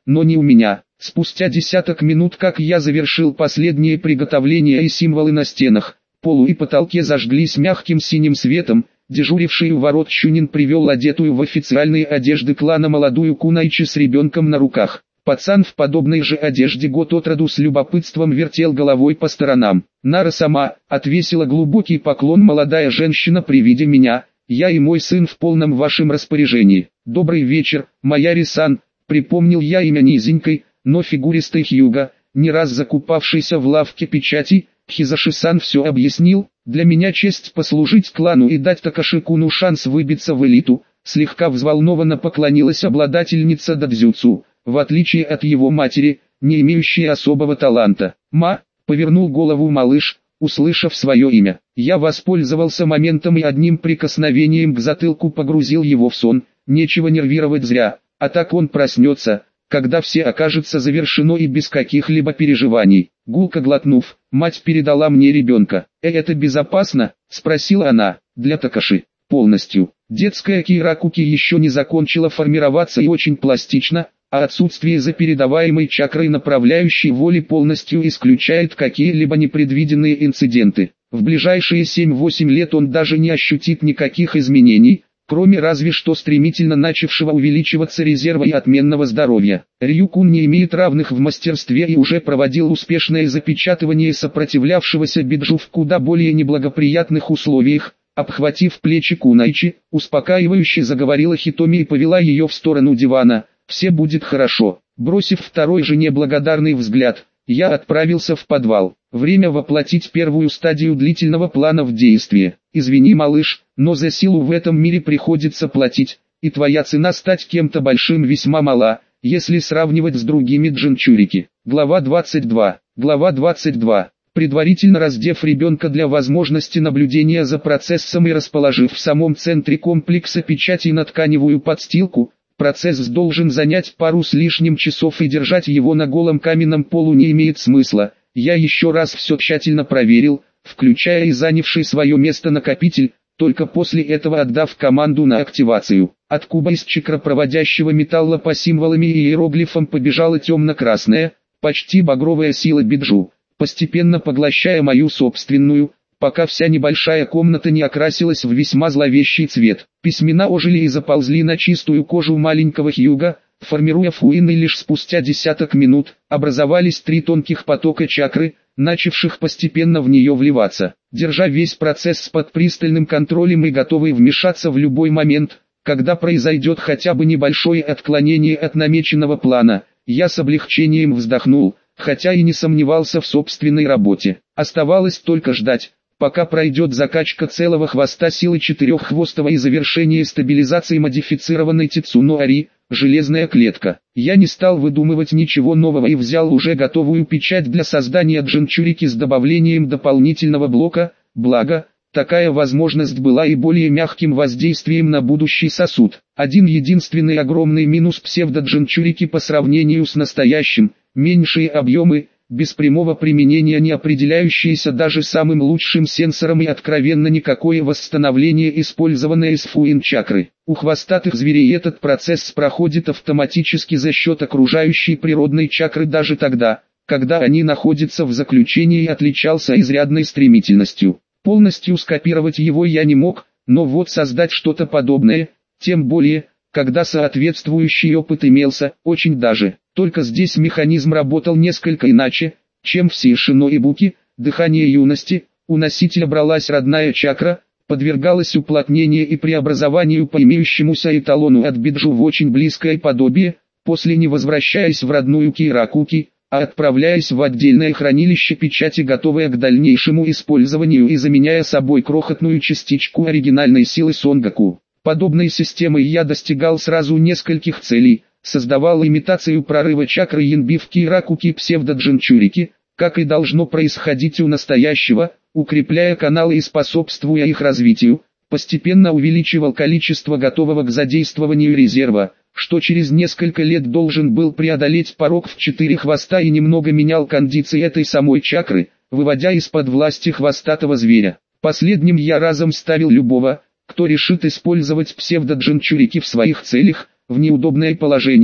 но не у меня. Спустя десяток минут, как я завершил последние приготовления и символы на стенах, полу и потолке зажглись мягким синим светом, дежуривший у ворот Чунин привел одетую в официальные одежды клана молодую кунайчи с ребенком на руках. Пацан в подобной же одежде год от роду с любопытством вертел головой по сторонам. Нара сама отвесила глубокий поклон. Молодая женщина при виде меня, я и мой сын в полном вашем распоряжении. Добрый вечер, моя Рисан, припомнил я имя низенькой, но фигуристой Хьюга, не раз закупавшейся в лавке печати. Хизаши-сан все объяснил, для меня честь послужить клану и дать Такаши-куну шанс выбиться в элиту, слегка взволнованно поклонилась обладательница дадзюцу. В отличие от его матери, не имеющей особого таланта. «Ма», — повернул голову малыш, услышав свое имя. Я воспользовался моментом и одним прикосновением к затылку погрузил его в сон. Нечего нервировать зря, а так он проснется, когда все окажется завершено и без каких-либо переживаний. Гулко глотнув, мать передала мне ребенка. «Э, это безопасно?» — спросила она. «Для Такаши. Полностью». Детская Киракуки еще не закончила формироваться и очень пластично, а отсутствие запередаваемой чакрой направляющей воли полностью исключает какие-либо непредвиденные инциденты. В ближайшие семь-восемь лет он даже не ощутит никаких изменений, кроме разве что стремительно начавшего увеличиваться резерва и отменного здоровья. Рyu-кун не имеет равных в мастерстве и уже проводил успешное запечатывание сопротивлявшегося биджу в куда более неблагоприятных условиях. Обхватив плечи кунайчи, успокаивающе заговорила Хитоми и повела ее в сторону дивана. «Все будет хорошо». Бросив второй жене благодарный взгляд, я отправился в подвал. Время воплотить первую стадию длительного плана в действие. «Извини, малыш, но за силу в этом мире приходится платить, и твоя цена стать кем-то большим весьма мала, если сравнивать с другими джинчурики». Глава двадцать два. Глава двадцать два. Предварительно раздев ребенка для возможности наблюдения за процессом и расположив в самом центре комплекса печатей на тканевую подстилку, процесс должен занять пару с лишним часов и держать его на голом каменном полу не имеет смысла. Я еще раз все тщательно проверил, включая и занявший свое место накопитель, только после этого отдав команду на активацию. От куба из чакропроводящего металла по символам и иероглифам побежала темно-красная, почти багровая сила биджу, постепенно поглощая мою собственную, пока вся небольшая комната не окрасилась в весьма зловещий цвет. Письмена ожили и заползли на чистую кожу маленького Хьюга, формируя фуины лишь спустя десяток минут, образовались три тонких потока чакры, начавших постепенно в нее вливаться. Держа весь процесс под пристальным контролем и готовый вмешаться в любой момент, когда произойдет хотя бы небольшое отклонение от намеченного плана, я с облегчением вздохнул, хотя и не сомневался в собственной работе. Оставалось только ждать, пока пройдет закачка целого хвоста силы четыреххвостого и завершение стабилизации модифицированной Тицуно-Ари, железная клетка. Я не стал выдумывать ничего нового и взял уже готовую печать для создания джинчурики с добавлением дополнительного блока, благо, такая возможность была и более мягким воздействием на будущий сосуд. Один единственный огромный минус псевдо-джинчурики по сравнению с настоящим, меньшие объемы, без прямого применения не определяющиеся даже самым лучшим сенсором и откровенно никакое восстановление использованной из фуин-чакры. У хвостатых зверей этот процесс проходит автоматически за счет окружающей природной чакры даже тогда, когда они находятся в заключении и отличался изрядной стремительностью. Полностью скопировать его я не мог, но вот создать что-то подобное, тем более, когда соответствующий опыт имелся, очень даже. Только здесь механизм работал несколько иначе, чем в Сейшино и Буки. Дыхание юности, у носителя бралась родная чакра, подвергалась уплотнению и преобразованию по имеющемуся эталону от биджу в очень близкое подобие, после не возвращаясь в родную Киракуки, а отправляясь в отдельное хранилище печати, готовое к дальнейшему использованию и заменяя собой крохотную частичку оригинальной силы Сонгоку. Подобной системой я достигал сразу нескольких целей. Создавал имитацию прорыва чакры Янби в Киракуки псевдо-джинчурики, как и должно происходить у настоящего, укрепляя каналы и способствуя их развитию, постепенно увеличивал количество готового к задействованию резерва, что через несколько лет должен был преодолеть порог в четыре хвоста и немного менял кондиции этой самой чакры, выводя из-под власти хвостатого зверя. Последним я разом ставил любого, кто решит использовать псевдо-джинчурики в своих целях, в неудобное положение,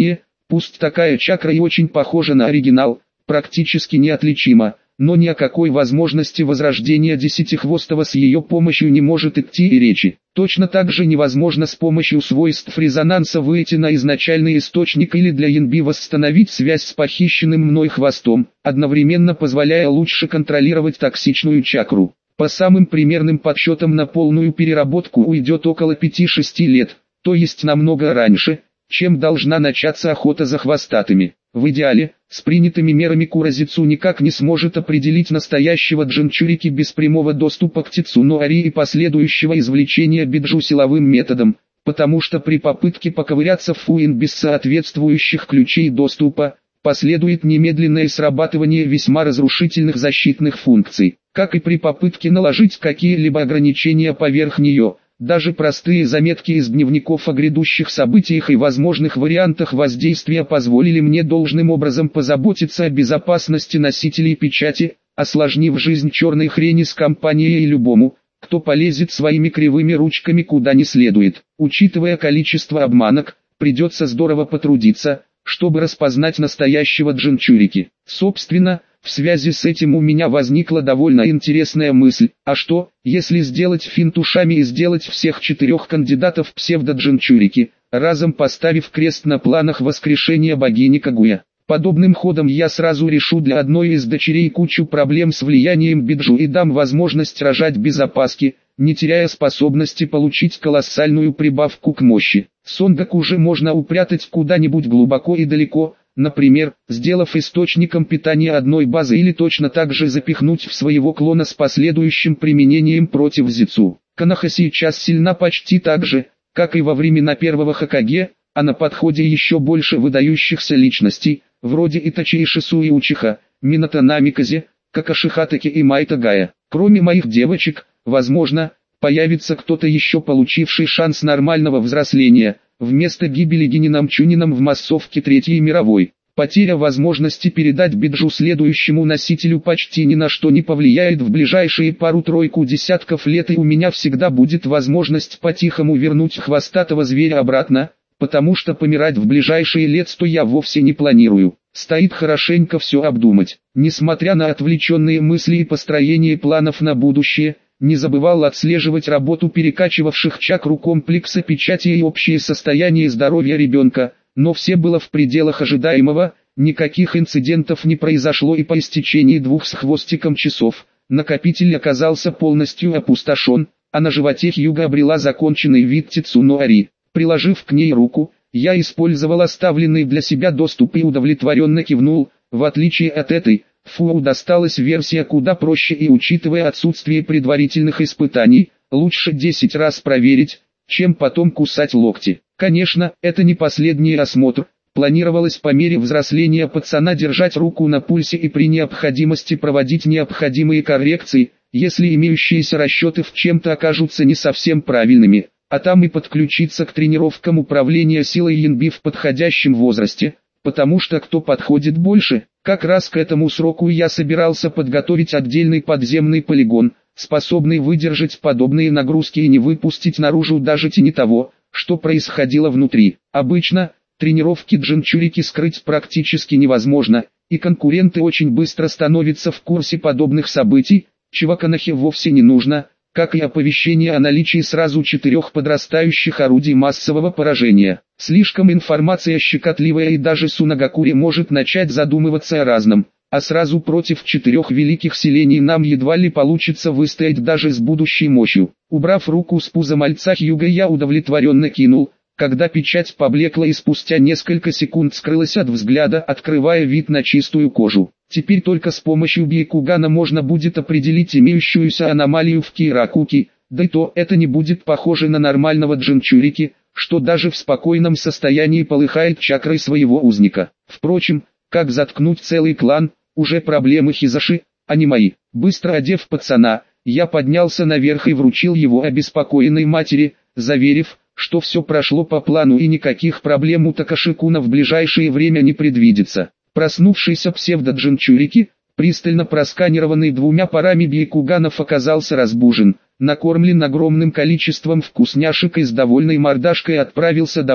Пусть такая чакра и очень похожа на оригинал, практически неотличима, но ни о какой возможности возрождения десятихвостого с ее помощью не может идти и речи. Точно так же невозможно с помощью свойств резонанса выйти на изначальный источник или для Янби восстановить связь с похищенным мной хвостом, одновременно позволяя лучше контролировать токсичную чакру. По самым примерным подсчетам на полную переработку уйдет около пяти-шести лет, то есть намного раньше, чем должна начаться охота за хвостатыми. В идеале, с принятыми мерами Куразицу никак не сможет определить настоящего Джинчурики без прямого доступа к Тицунуари и последующего извлечения биджу силовым методом, потому что при попытке поковыряться в Фуин без соответствующих ключей доступа, последует немедленное срабатывание весьма разрушительных защитных функций, как и при попытке наложить какие-либо ограничения поверх нее. Даже простые заметки из дневников о грядущих событиях и возможных вариантах воздействия позволили мне должным образом позаботиться о безопасности носителей печати, осложнив жизнь черной хрени с компанией и любому, кто полезет своими кривыми ручками куда не следует. Учитывая количество обманок, придется здорово потрудиться, чтобы распознать настоящего Джинчурики. Собственно, в связи с этим у меня возникла довольно интересная мысль: а что, если сделать финт ушами и сделать всех четырех кандидатов псевдо-Джинчурики, разом поставив крест на планах воскрешения богини Кагуя? Подобным ходом я сразу решу для одной из дочерей кучу проблем с влиянием биджу и дам возможность рожать без опаски, не теряя способности получить колоссальную прибавку к мощи. Сонгак уже можно упрятать куда-нибудь глубоко и далеко, например, сделав источником питания одной базы, или точно так же запихнуть в своего клона с последующим применением против Зицу. Коноха сейчас сильна почти так же, как и во времена первого Хокаге, а на подходе еще больше выдающихся личностей, вроде Итачи Ишису и Учиха, Минато Намиказе, Какаши Хатаки и Майта Гая. Кроме моих девочек, возможно, появится кто-то еще, получивший шанс нормального взросления, вместо гибели Генином Чунином в массовке Третьей мировой. Потеря возможности передать биджу следующему носителю почти ни на что не повлияет в ближайшие пару-тройку десятков лет, и у меня всегда будет возможность по-тихому вернуть хвостатого зверя обратно, потому что помирать в ближайшие лет сто я вовсе не планирую. Стоит хорошенько все обдумать. Несмотря на отвлеченные мысли и построение планов на будущее, не забывал отслеживать работу перекачивавших чакру комплекса печати и общее состояние здоровья ребенка, но все было в пределах ожидаемого, никаких инцидентов не произошло, и по истечении двух с хвостиком часов, накопитель оказался полностью опустошен, а на животе Хьюга обрела законченный вид Тицунуари. Приложив к ней руку, я использовал оставленный для себя доступ и удовлетворенно кивнул. В отличие от этой, Фуау досталась версия куда проще, и учитывая отсутствие предварительных испытаний, лучше десять раз проверить, чем потом кусать локти. Конечно, это не последний осмотр. Планировалось по мере взросления пацана держать руку на пульсе и при необходимости проводить необходимые коррекции, если имеющиеся расчеты в чем-то окажутся не совсем правильными, а там и подключиться к тренировкам управления силой Янби в подходящем возрасте, потому что кто подходит больше. Как раз к этому сроку я собирался подготовить отдельный подземный полигон, способный выдержать подобные нагрузки и не выпустить наружу даже тени того, что происходило внутри. Обычно, тренировки Джинчурики скрыть практически невозможно, и конкуренты очень быстро становятся в курсе подобных событий, чего Конохе вовсе не нужно, как и оповещение о наличии сразу четырех подрастающих орудий массового поражения. Слишком информация щекотливая, и даже Сунагакури может начать задумываться о разном, а сразу против четырех великих селений нам едва ли получится выстоять даже с будущей мощью. Убрав руку с пуза мальца Хьюга, я удовлетворенно кинул, когда печать поблекла и спустя несколько секунд скрылась от взгляда, открывая вид на чистую кожу. Теперь только с помощью Бьякугана можно будет определить имеющуюся аномалию в Киракуки, да и то это не будет похоже на нормального Джинчурики, что даже в спокойном состоянии полыхает чакрой своего узника. Впрочем, как заткнуть целый клан, уже проблемы Хизаши, а не мои. Быстро одев пацана, я поднялся наверх и вручил его обеспокоенной матери, заверив, что все прошло по плану и никаких проблем у Такаши-куна в ближайшее время не предвидится. Проснувшийся псевдо-Джинчурики, пристально просканированный двумя парами Бьякуганов, оказался разбужен, накормлен огромным количеством вкусняшек и с довольной мордашкой отправился домой,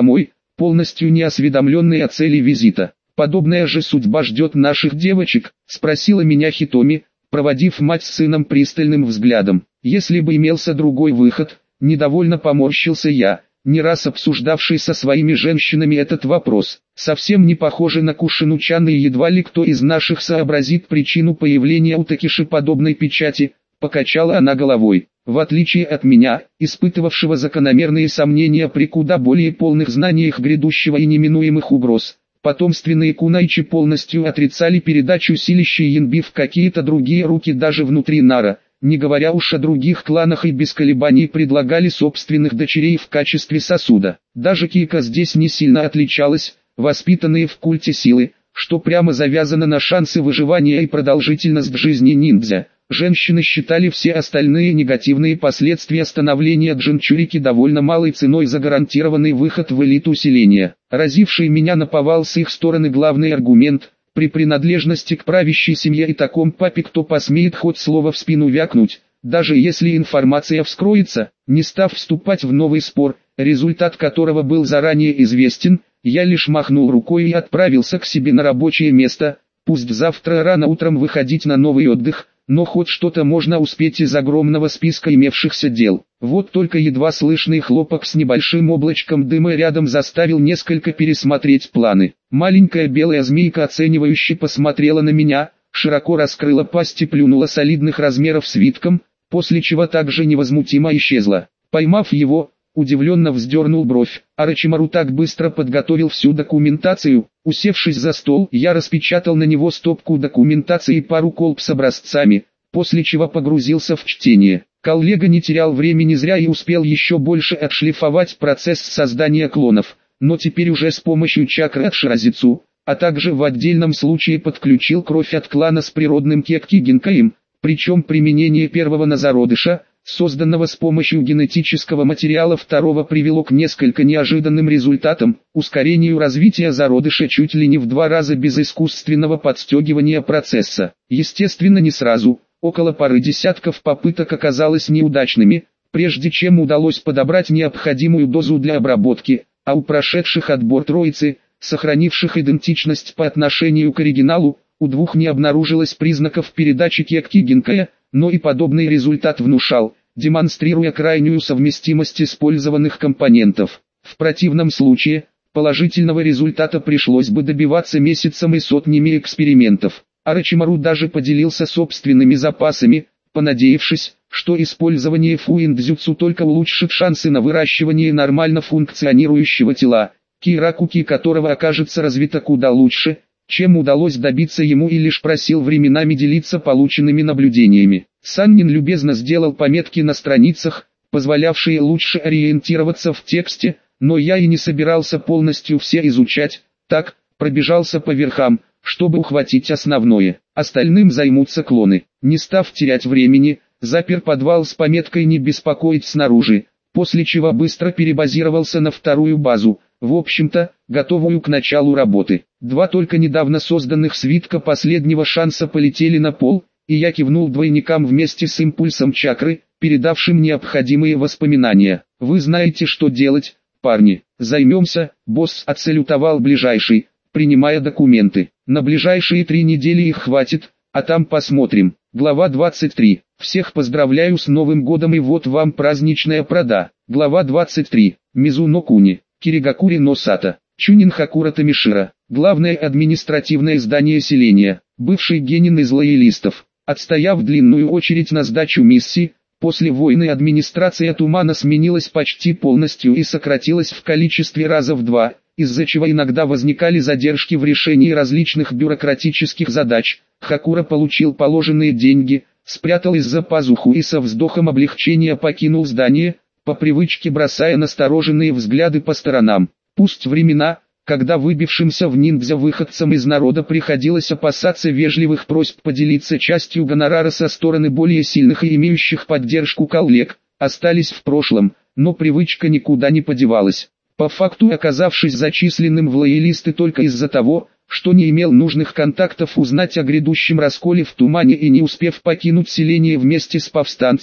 полностью не осведомленный о цели визита. «Подобная же судьба ждет наших девочек?» – спросила меня Хитоми, проводив мать с сыном пристальным взглядом. «Если бы имелся другой выход», – недовольно поморщился я, не раз обсуждавший со своими женщинами этот вопрос. «Совсем не похоже на Кушину-чан, и едва ли кто из наших сообразит причину появления у Такеши подобной печати», – покачала она головой. В отличие от меня, испытывавшего закономерные сомнения при куда более полных знаниях грядущего и неминуемых угроз, потомственные кунайчи полностью отрицали передачу силища Янби в какие-то другие руки даже внутри Нара, не говоря уж о других кланах, и без колебаний предлагали собственных дочерей в качестве сосуда. Даже Кика здесь не сильно отличалась, воспитанные в культе силы, что прямо завязано на шансы выживания и продолжительность жизни ниндзя. Женщины считали все остальные негативные последствия становления джинчурики довольно малой ценой за гарантированный выход в элиту селения. Разивший меня наповал с их стороны главный аргумент: при принадлежности к правящей семье и таком папе кто посмеет хоть слово в спину вякнуть, даже если информация вскроется. Не став вступать в новый спор, результат которого был заранее известен, я лишь махнул рукой и отправился к себе на рабочее место. Пусть завтра рано утром выходить на новый отдых, но хоть что-то можно успеть из огромного списка имевшихся дел. Вот только едва слышный хлопок с небольшим облачком дыма рядом заставил несколько пересмотреть планы. Маленькая белая змейка оценивающе посмотрела на меня, широко раскрыла пасть и плюнула солидных размеров свитком, после чего также невозмутимо исчезла. Поймав его, удивленно вздернул бровь. Орочимару так быстро подготовил всю документацию. Усевшись за стол, я распечатал на него стопку документации и пару колб с образцами, после чего погрузился в чтение. Коллега не терял времени зря и успел еще больше отшлифовать процесс создания клонов, но теперь уже с помощью чакры Атширазицу, а также в отдельном случае подключил кровь от клана с природным Кекки Гинкаем, причем применение первого на зародыша, созданного с помощью генетического материала второго, привело к несколько неожиданным результатам: ускорению развития зародыша чуть ли не в два раза без искусственного подстегивания процесса. Естественно, не сразу, около пары десятков попыток оказалось неудачными, прежде чем удалось подобрать необходимую дозу для обработки, а у прошедших отбор троицы, сохранивших идентичность по отношению к оригиналу, у двух не обнаружилось признаков передачи Кекки Гинкая, но и подобный результат внушал, демонстрируя крайнюю совместимость использованных компонентов. В противном случае, положительного результата пришлось бы добиваться месяцами и сотнями экспериментов. Орочимару даже поделился собственными запасами, понадеявшись, что использование фуиндзюцу только улучшит шансы на выращивание нормально функционирующего тела, киракуки которого окажется развито куда лучше, чем удалось добиться ему, и лишь просил временами делиться полученными наблюдениями. Саннин любезно сделал пометки на страницах, позволявшие лучше ориентироваться в тексте, но я и не собирался полностью все изучать, так, пробежался по верхам, чтобы ухватить основное. Остальным займутся клоны. Не став терять времени, запер подвал с пометкой «Не беспокоить снаружи», после чего быстро перебазировался на вторую базу, в общем-то, готовую к началу работы. Два только недавно созданных свитка последнего шанса полетели на пол, и я кивнул двойникам вместе с импульсом чакры, передавшим необходимые воспоминания. «Вы знаете, что делать, парни. Займемся», — босс отсалютовал ближайший, принимая документы. «На ближайшие три недели их хватит, а там посмотрим». Глава двадцать три. Всех поздравляю с Новым годом, и вот вам праздничная прода. Глава двадцать три. Мизуно Куни, Киригакури но Сата, Чунин Хакура Тамишира. Главное административное здание селения. Бывший генин из лоялистов. Отстояв длинную очередь на сдачу миссии, после войны администрация Тумана сменилась почти полностью и сократилась в количестве раза в два, из-за чего иногда возникали задержки в решении различных бюрократических задач. Хакура получил положенные деньги, спрятал из-за пазуху и со вздохом облегчения покинул здание, по привычке бросая настороженные взгляды по сторонам. Пусть времена, когда выбившимся в ниндзя выходцам из народа приходилось опасаться вежливых просьб поделиться частью гонорара со стороны более сильных и имеющих поддержку коллег, остались в прошлом, но привычка никуда не подевалась. По факту, оказавшись зачисленным в лоялисты только из-за того, что не имел нужных контактов узнать о грядущем расколе в Тумане и не успев покинуть селение вместе с повстанцами,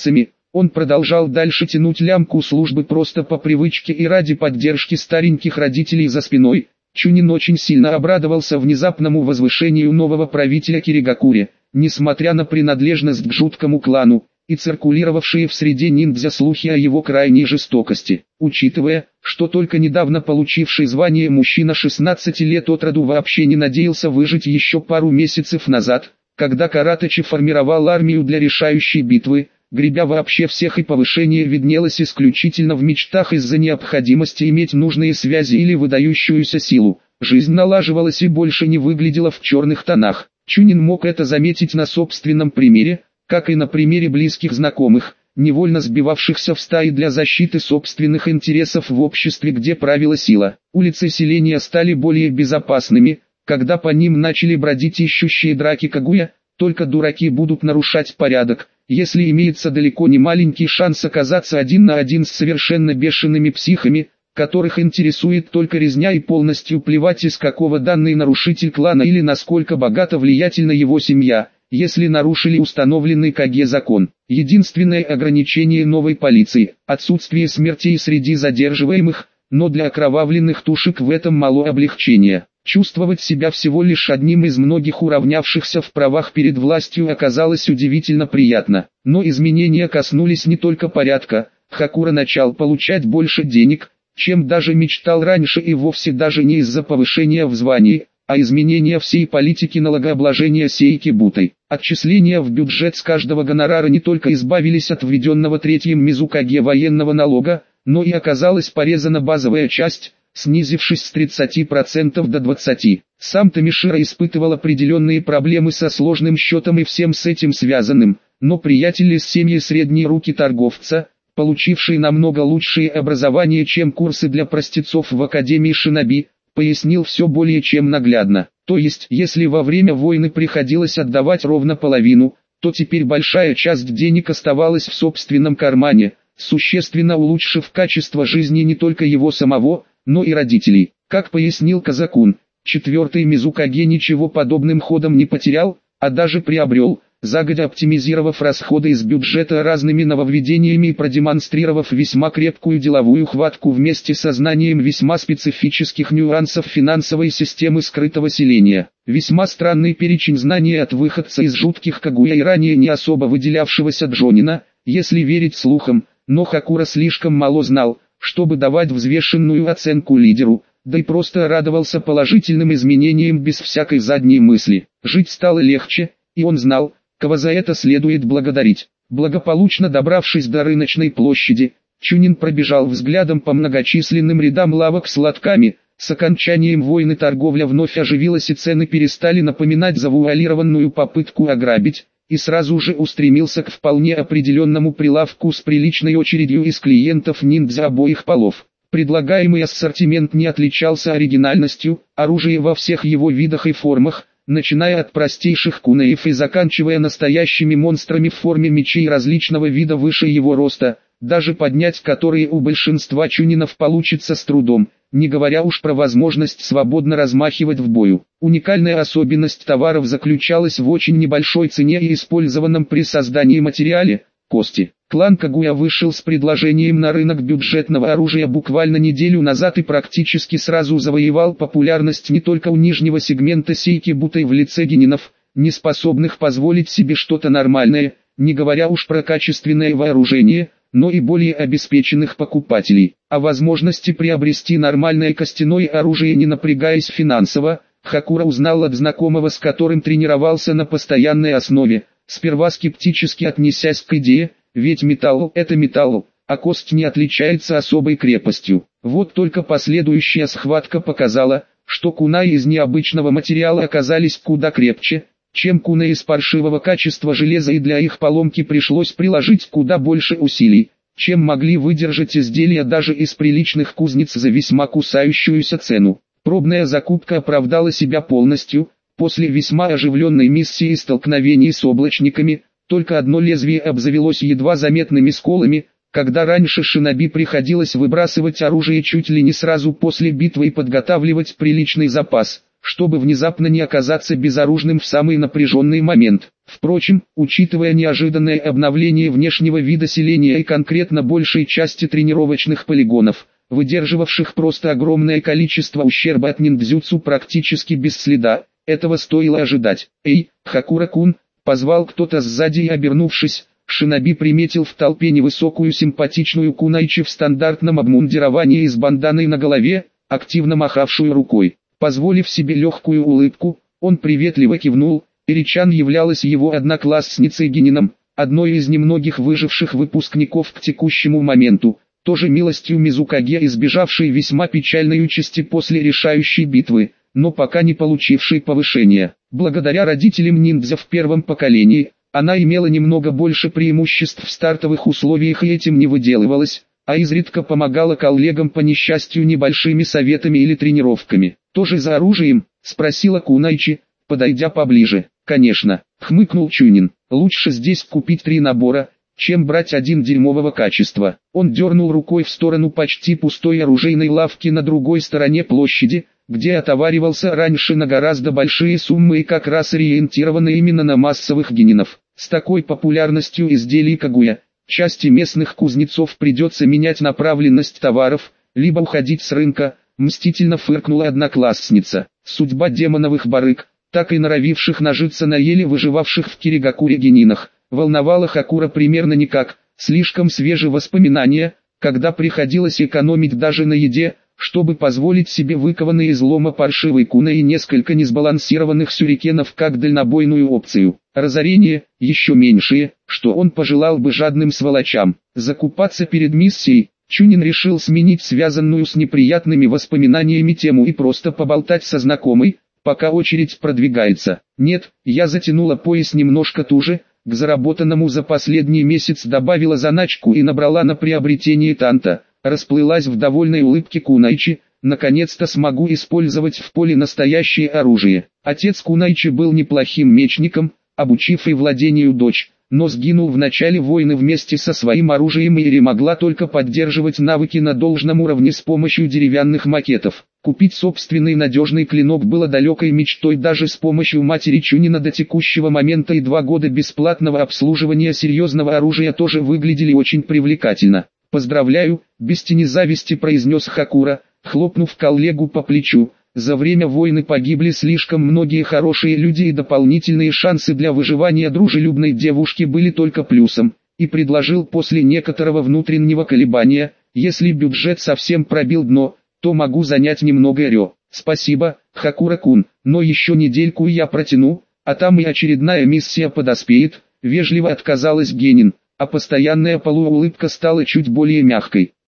Он продолжал дальше тянуть лямку службы просто по привычке и ради поддержки стареньких родителей за спиной. Чунин очень сильно обрадовался внезапному возвышению нового правителя Киригакури, несмотря на принадлежность к жуткому клану и циркулировавшие в среде ниндзя слухи о его крайней жестокости. Учитывая, что только недавно получивший звание мужчина шестнадцати лет от роду вообще не надеялся выжить еще пару месяцев назад, когда Каратачи формировал армию для решающей битвы, гребя вообще всех, и повышение виднелось исключительно в мечтах из-за необходимости иметь нужные связи или выдающуюся силу. Жизнь налаживалась и больше не выглядела в черных тонах. Чунин мог это заметить на собственном примере, как и на примере близких знакомых, невольно сбивавшихся в стаи для защиты собственных интересов в обществе, где правила сила. Улицы селения стали более безопасными, когда по ним начали бродить ищущие драки Кагуя. Только дураки будут нарушать порядок, если имеется далеко не маленький шанс оказаться один на один с совершенно бешеными психами, которых интересует только резня и полностью плевать, из какого данный нарушитель клана или насколько богата влиятельна его семья, если нарушили установленный Каге закон. Единственное ограничение новой полиции – отсутствие смертей среди задерживаемых, но для окровавленных тушек в этом мало облегчения. Чувствовать себя всего лишь одним из многих уравнявшихся в правах перед властью оказалось удивительно приятно. Но изменения коснулись не только порядка. Хакура начал получать больше денег, чем даже мечтал раньше, и вовсе даже не из-за повышения в звании, а изменения всей политики налогообложения Сейкибутой. Отчисления в бюджет с каждого гонорара не только избавились от введенного третьим Мизукаге военного налога, но и оказалась порезана базовая часть, снизившись с тридцати процентов до двадцати процентов. Сам Томиширо испытывал определенные проблемы со сложным счетом и всем с этим связанным, но приятель из семьи средней руки торговца, получивший намного лучшее образование, чем курсы для простецов в Академии Шиноби, пояснил все более чем наглядно. То есть, если во время войны приходилось отдавать ровно половину, то теперь большая часть денег оставалась в собственном кармане, существенно улучшив качество жизни не только его самого, но и родителей. Как пояснил Казакун, четвертый Мизукаге ничего подобным ходом не потерял, а даже приобрел, загодя оптимизировав расходы из бюджета разными нововведениями и продемонстрировав весьма крепкую деловую хватку вместе со знанием весьма специфических нюансов финансовой системы скрытого селения. Весьма странный перечень знаний от выходца из жутких Кагуя и ранее не особо выделявшегося Джонина, если верить слухам, но Хакура слишком мало знал, чтобы давать взвешенную оценку лидеру, да и просто радовался положительным изменениям без всякой задней мысли. Жить стало легче, и он знал, кого за это следует благодарить. Благополучно добравшись до рыночной площади, Чунин пробежал взглядом по многочисленным рядам лавок с лотками. С окончанием войны торговля вновь оживилась и цены перестали напоминать завуалированную попытку ограбить, и сразу же устремился к вполне определенному прилавку с приличной очередью из клиентов ниндзя обоих полов. Предлагаемый ассортимент не отличался оригинальностью, оружие во всех его видах и формах, начиная от простейших кунеев и заканчивая настоящими монстрами в форме мечей различного вида выше его роста, даже поднять которые у большинства чунинов получится с трудом, не говоря уж про возможность свободно размахивать в бою. Уникальная особенность товаров заключалась в очень небольшой цене и использованном при создании материале – кости. Клан Кагуя вышел с предложением на рынок бюджетного оружия буквально неделю назад и практически сразу завоевал популярность не только у нижнего сегмента Сейкибутой в лице генинов, не способных позволить себе что-то нормальное, не говоря уж про качественное вооружение, но и более обеспеченных покупателей. О возможности приобрести нормальное костяное оружие, не напрягаясь финансово, Хакура узнал от знакомого, с которым тренировался на постоянной основе, сперва скептически отнесясь к идее, ведь металл – это металл, а кость не отличается особой крепостью. Вот только последующая схватка показала, что кунаи из необычного материала оказались куда крепче, чем кунаи из паршивого качества железа, и для их поломки пришлось приложить куда больше усилий, чем могли выдержать изделия даже из приличных кузнец за весьма кусающуюся цену. Пробная закупка оправдала себя полностью. После весьма оживленной миссии столкновений с облачниками, только одно лезвие обзавелось едва заметными сколами. Когда раньше шиноби приходилось выбрасывать оружие чуть ли не сразу после битвы и подготавливать приличный запас, чтобы внезапно не оказаться безоружным в самый напряженный момент. Впрочем, учитывая неожиданное обновление внешнего вида селения и конкретно большей части тренировочных полигонов, выдерживавших просто огромное количество ущерба от ниндзюцу практически без следа, этого стоило ожидать. «Эй, Хакура-кун!» — позвал кто-то сзади и, обернувшись, шиноби приметил в толпе невысокую симпатичную кунайчи в стандартном обмундировании и с банданой на голове, активно махавшую рукой. Позволив себе легкую улыбку, он приветливо кивнул. Иричан являлась его одноклассницей Генином, одной из немногих выживших выпускников к текущему моменту, тоже милостью Мизукаге избежавшей весьма печальной участи после решающей битвы, но пока не получившей повышения. Благодаря родителям ниндзя в первом поколении, она имела немного больше преимуществ в стартовых условиях и этим не выделывалась, а изредка помогала коллегам по несчастью небольшими советами или тренировками. «Тоже за оружием?» — спросила Кунайчи, подойдя поближе. «Конечно», — хмыкнул Чунин. «Лучше здесь купить три набора, чем брать один дерьмового качества». Он дернул рукой в сторону почти пустой оружейной лавки на другой стороне площади, где отоваривался раньше на гораздо большие суммы и как раз ориентированы именно на массовых генинов. С такой популярностью изделий Кагуя, части местных кузнецов придется менять направленность товаров, либо уходить с рынка, мстительно фыркнула одноклассница. Судьба демоновых барыг, так и норовивших нажиться на еле выживавших в Киригакуре генинах, волновала Хакура примерно никак. Слишком свежие воспоминания, когда приходилось экономить даже на еде, чтобы позволить себе выкованные из лома паршивый куна и несколько несбалансированных сюрикенов как дальнобойную опцию. Разорение, еще меньшее, что он пожелал бы жадным сволочам. Закупаться перед миссией, Чунин решил сменить связанную с неприятными воспоминаниями тему и просто поболтать со знакомой, пока очередь продвигается. Нет, я затянула пояс немножко туже, к заработанному за последний месяц добавила заначку и набрала на приобретение танта. Расплылась в довольной улыбке Кунайчи, наконец-то смогу использовать в поле настоящее оружие. Отец Кунайчи был неплохим мечником, обучив и владению дочь, но сгинул в начале войны вместе со своим оружием и Ири могла только поддерживать навыки на должном уровне с помощью деревянных макетов. Купить собственный надежный клинок было далекой мечтой даже с помощью матери Чунина до текущего момента, и два года бесплатного обслуживания серьезного оружия тоже выглядели очень привлекательно. «Поздравляю», — без тени зависти произнес Хакура, хлопнув коллегу по плечу. «За время войны погибли слишком многие хорошие люди, и дополнительные шансы для выживания дружелюбной девушки были только плюсом», и предложил после некоторого внутреннего колебания: «Если бюджет совсем пробил дно, то могу занять немного рё». «Спасибо, Хакура-кун, но еще недельку и я протяну, а там и очередная миссия подоспеет», — вежливо отказалась Генин, а постоянная полуулыбка стала чуть более мягкой.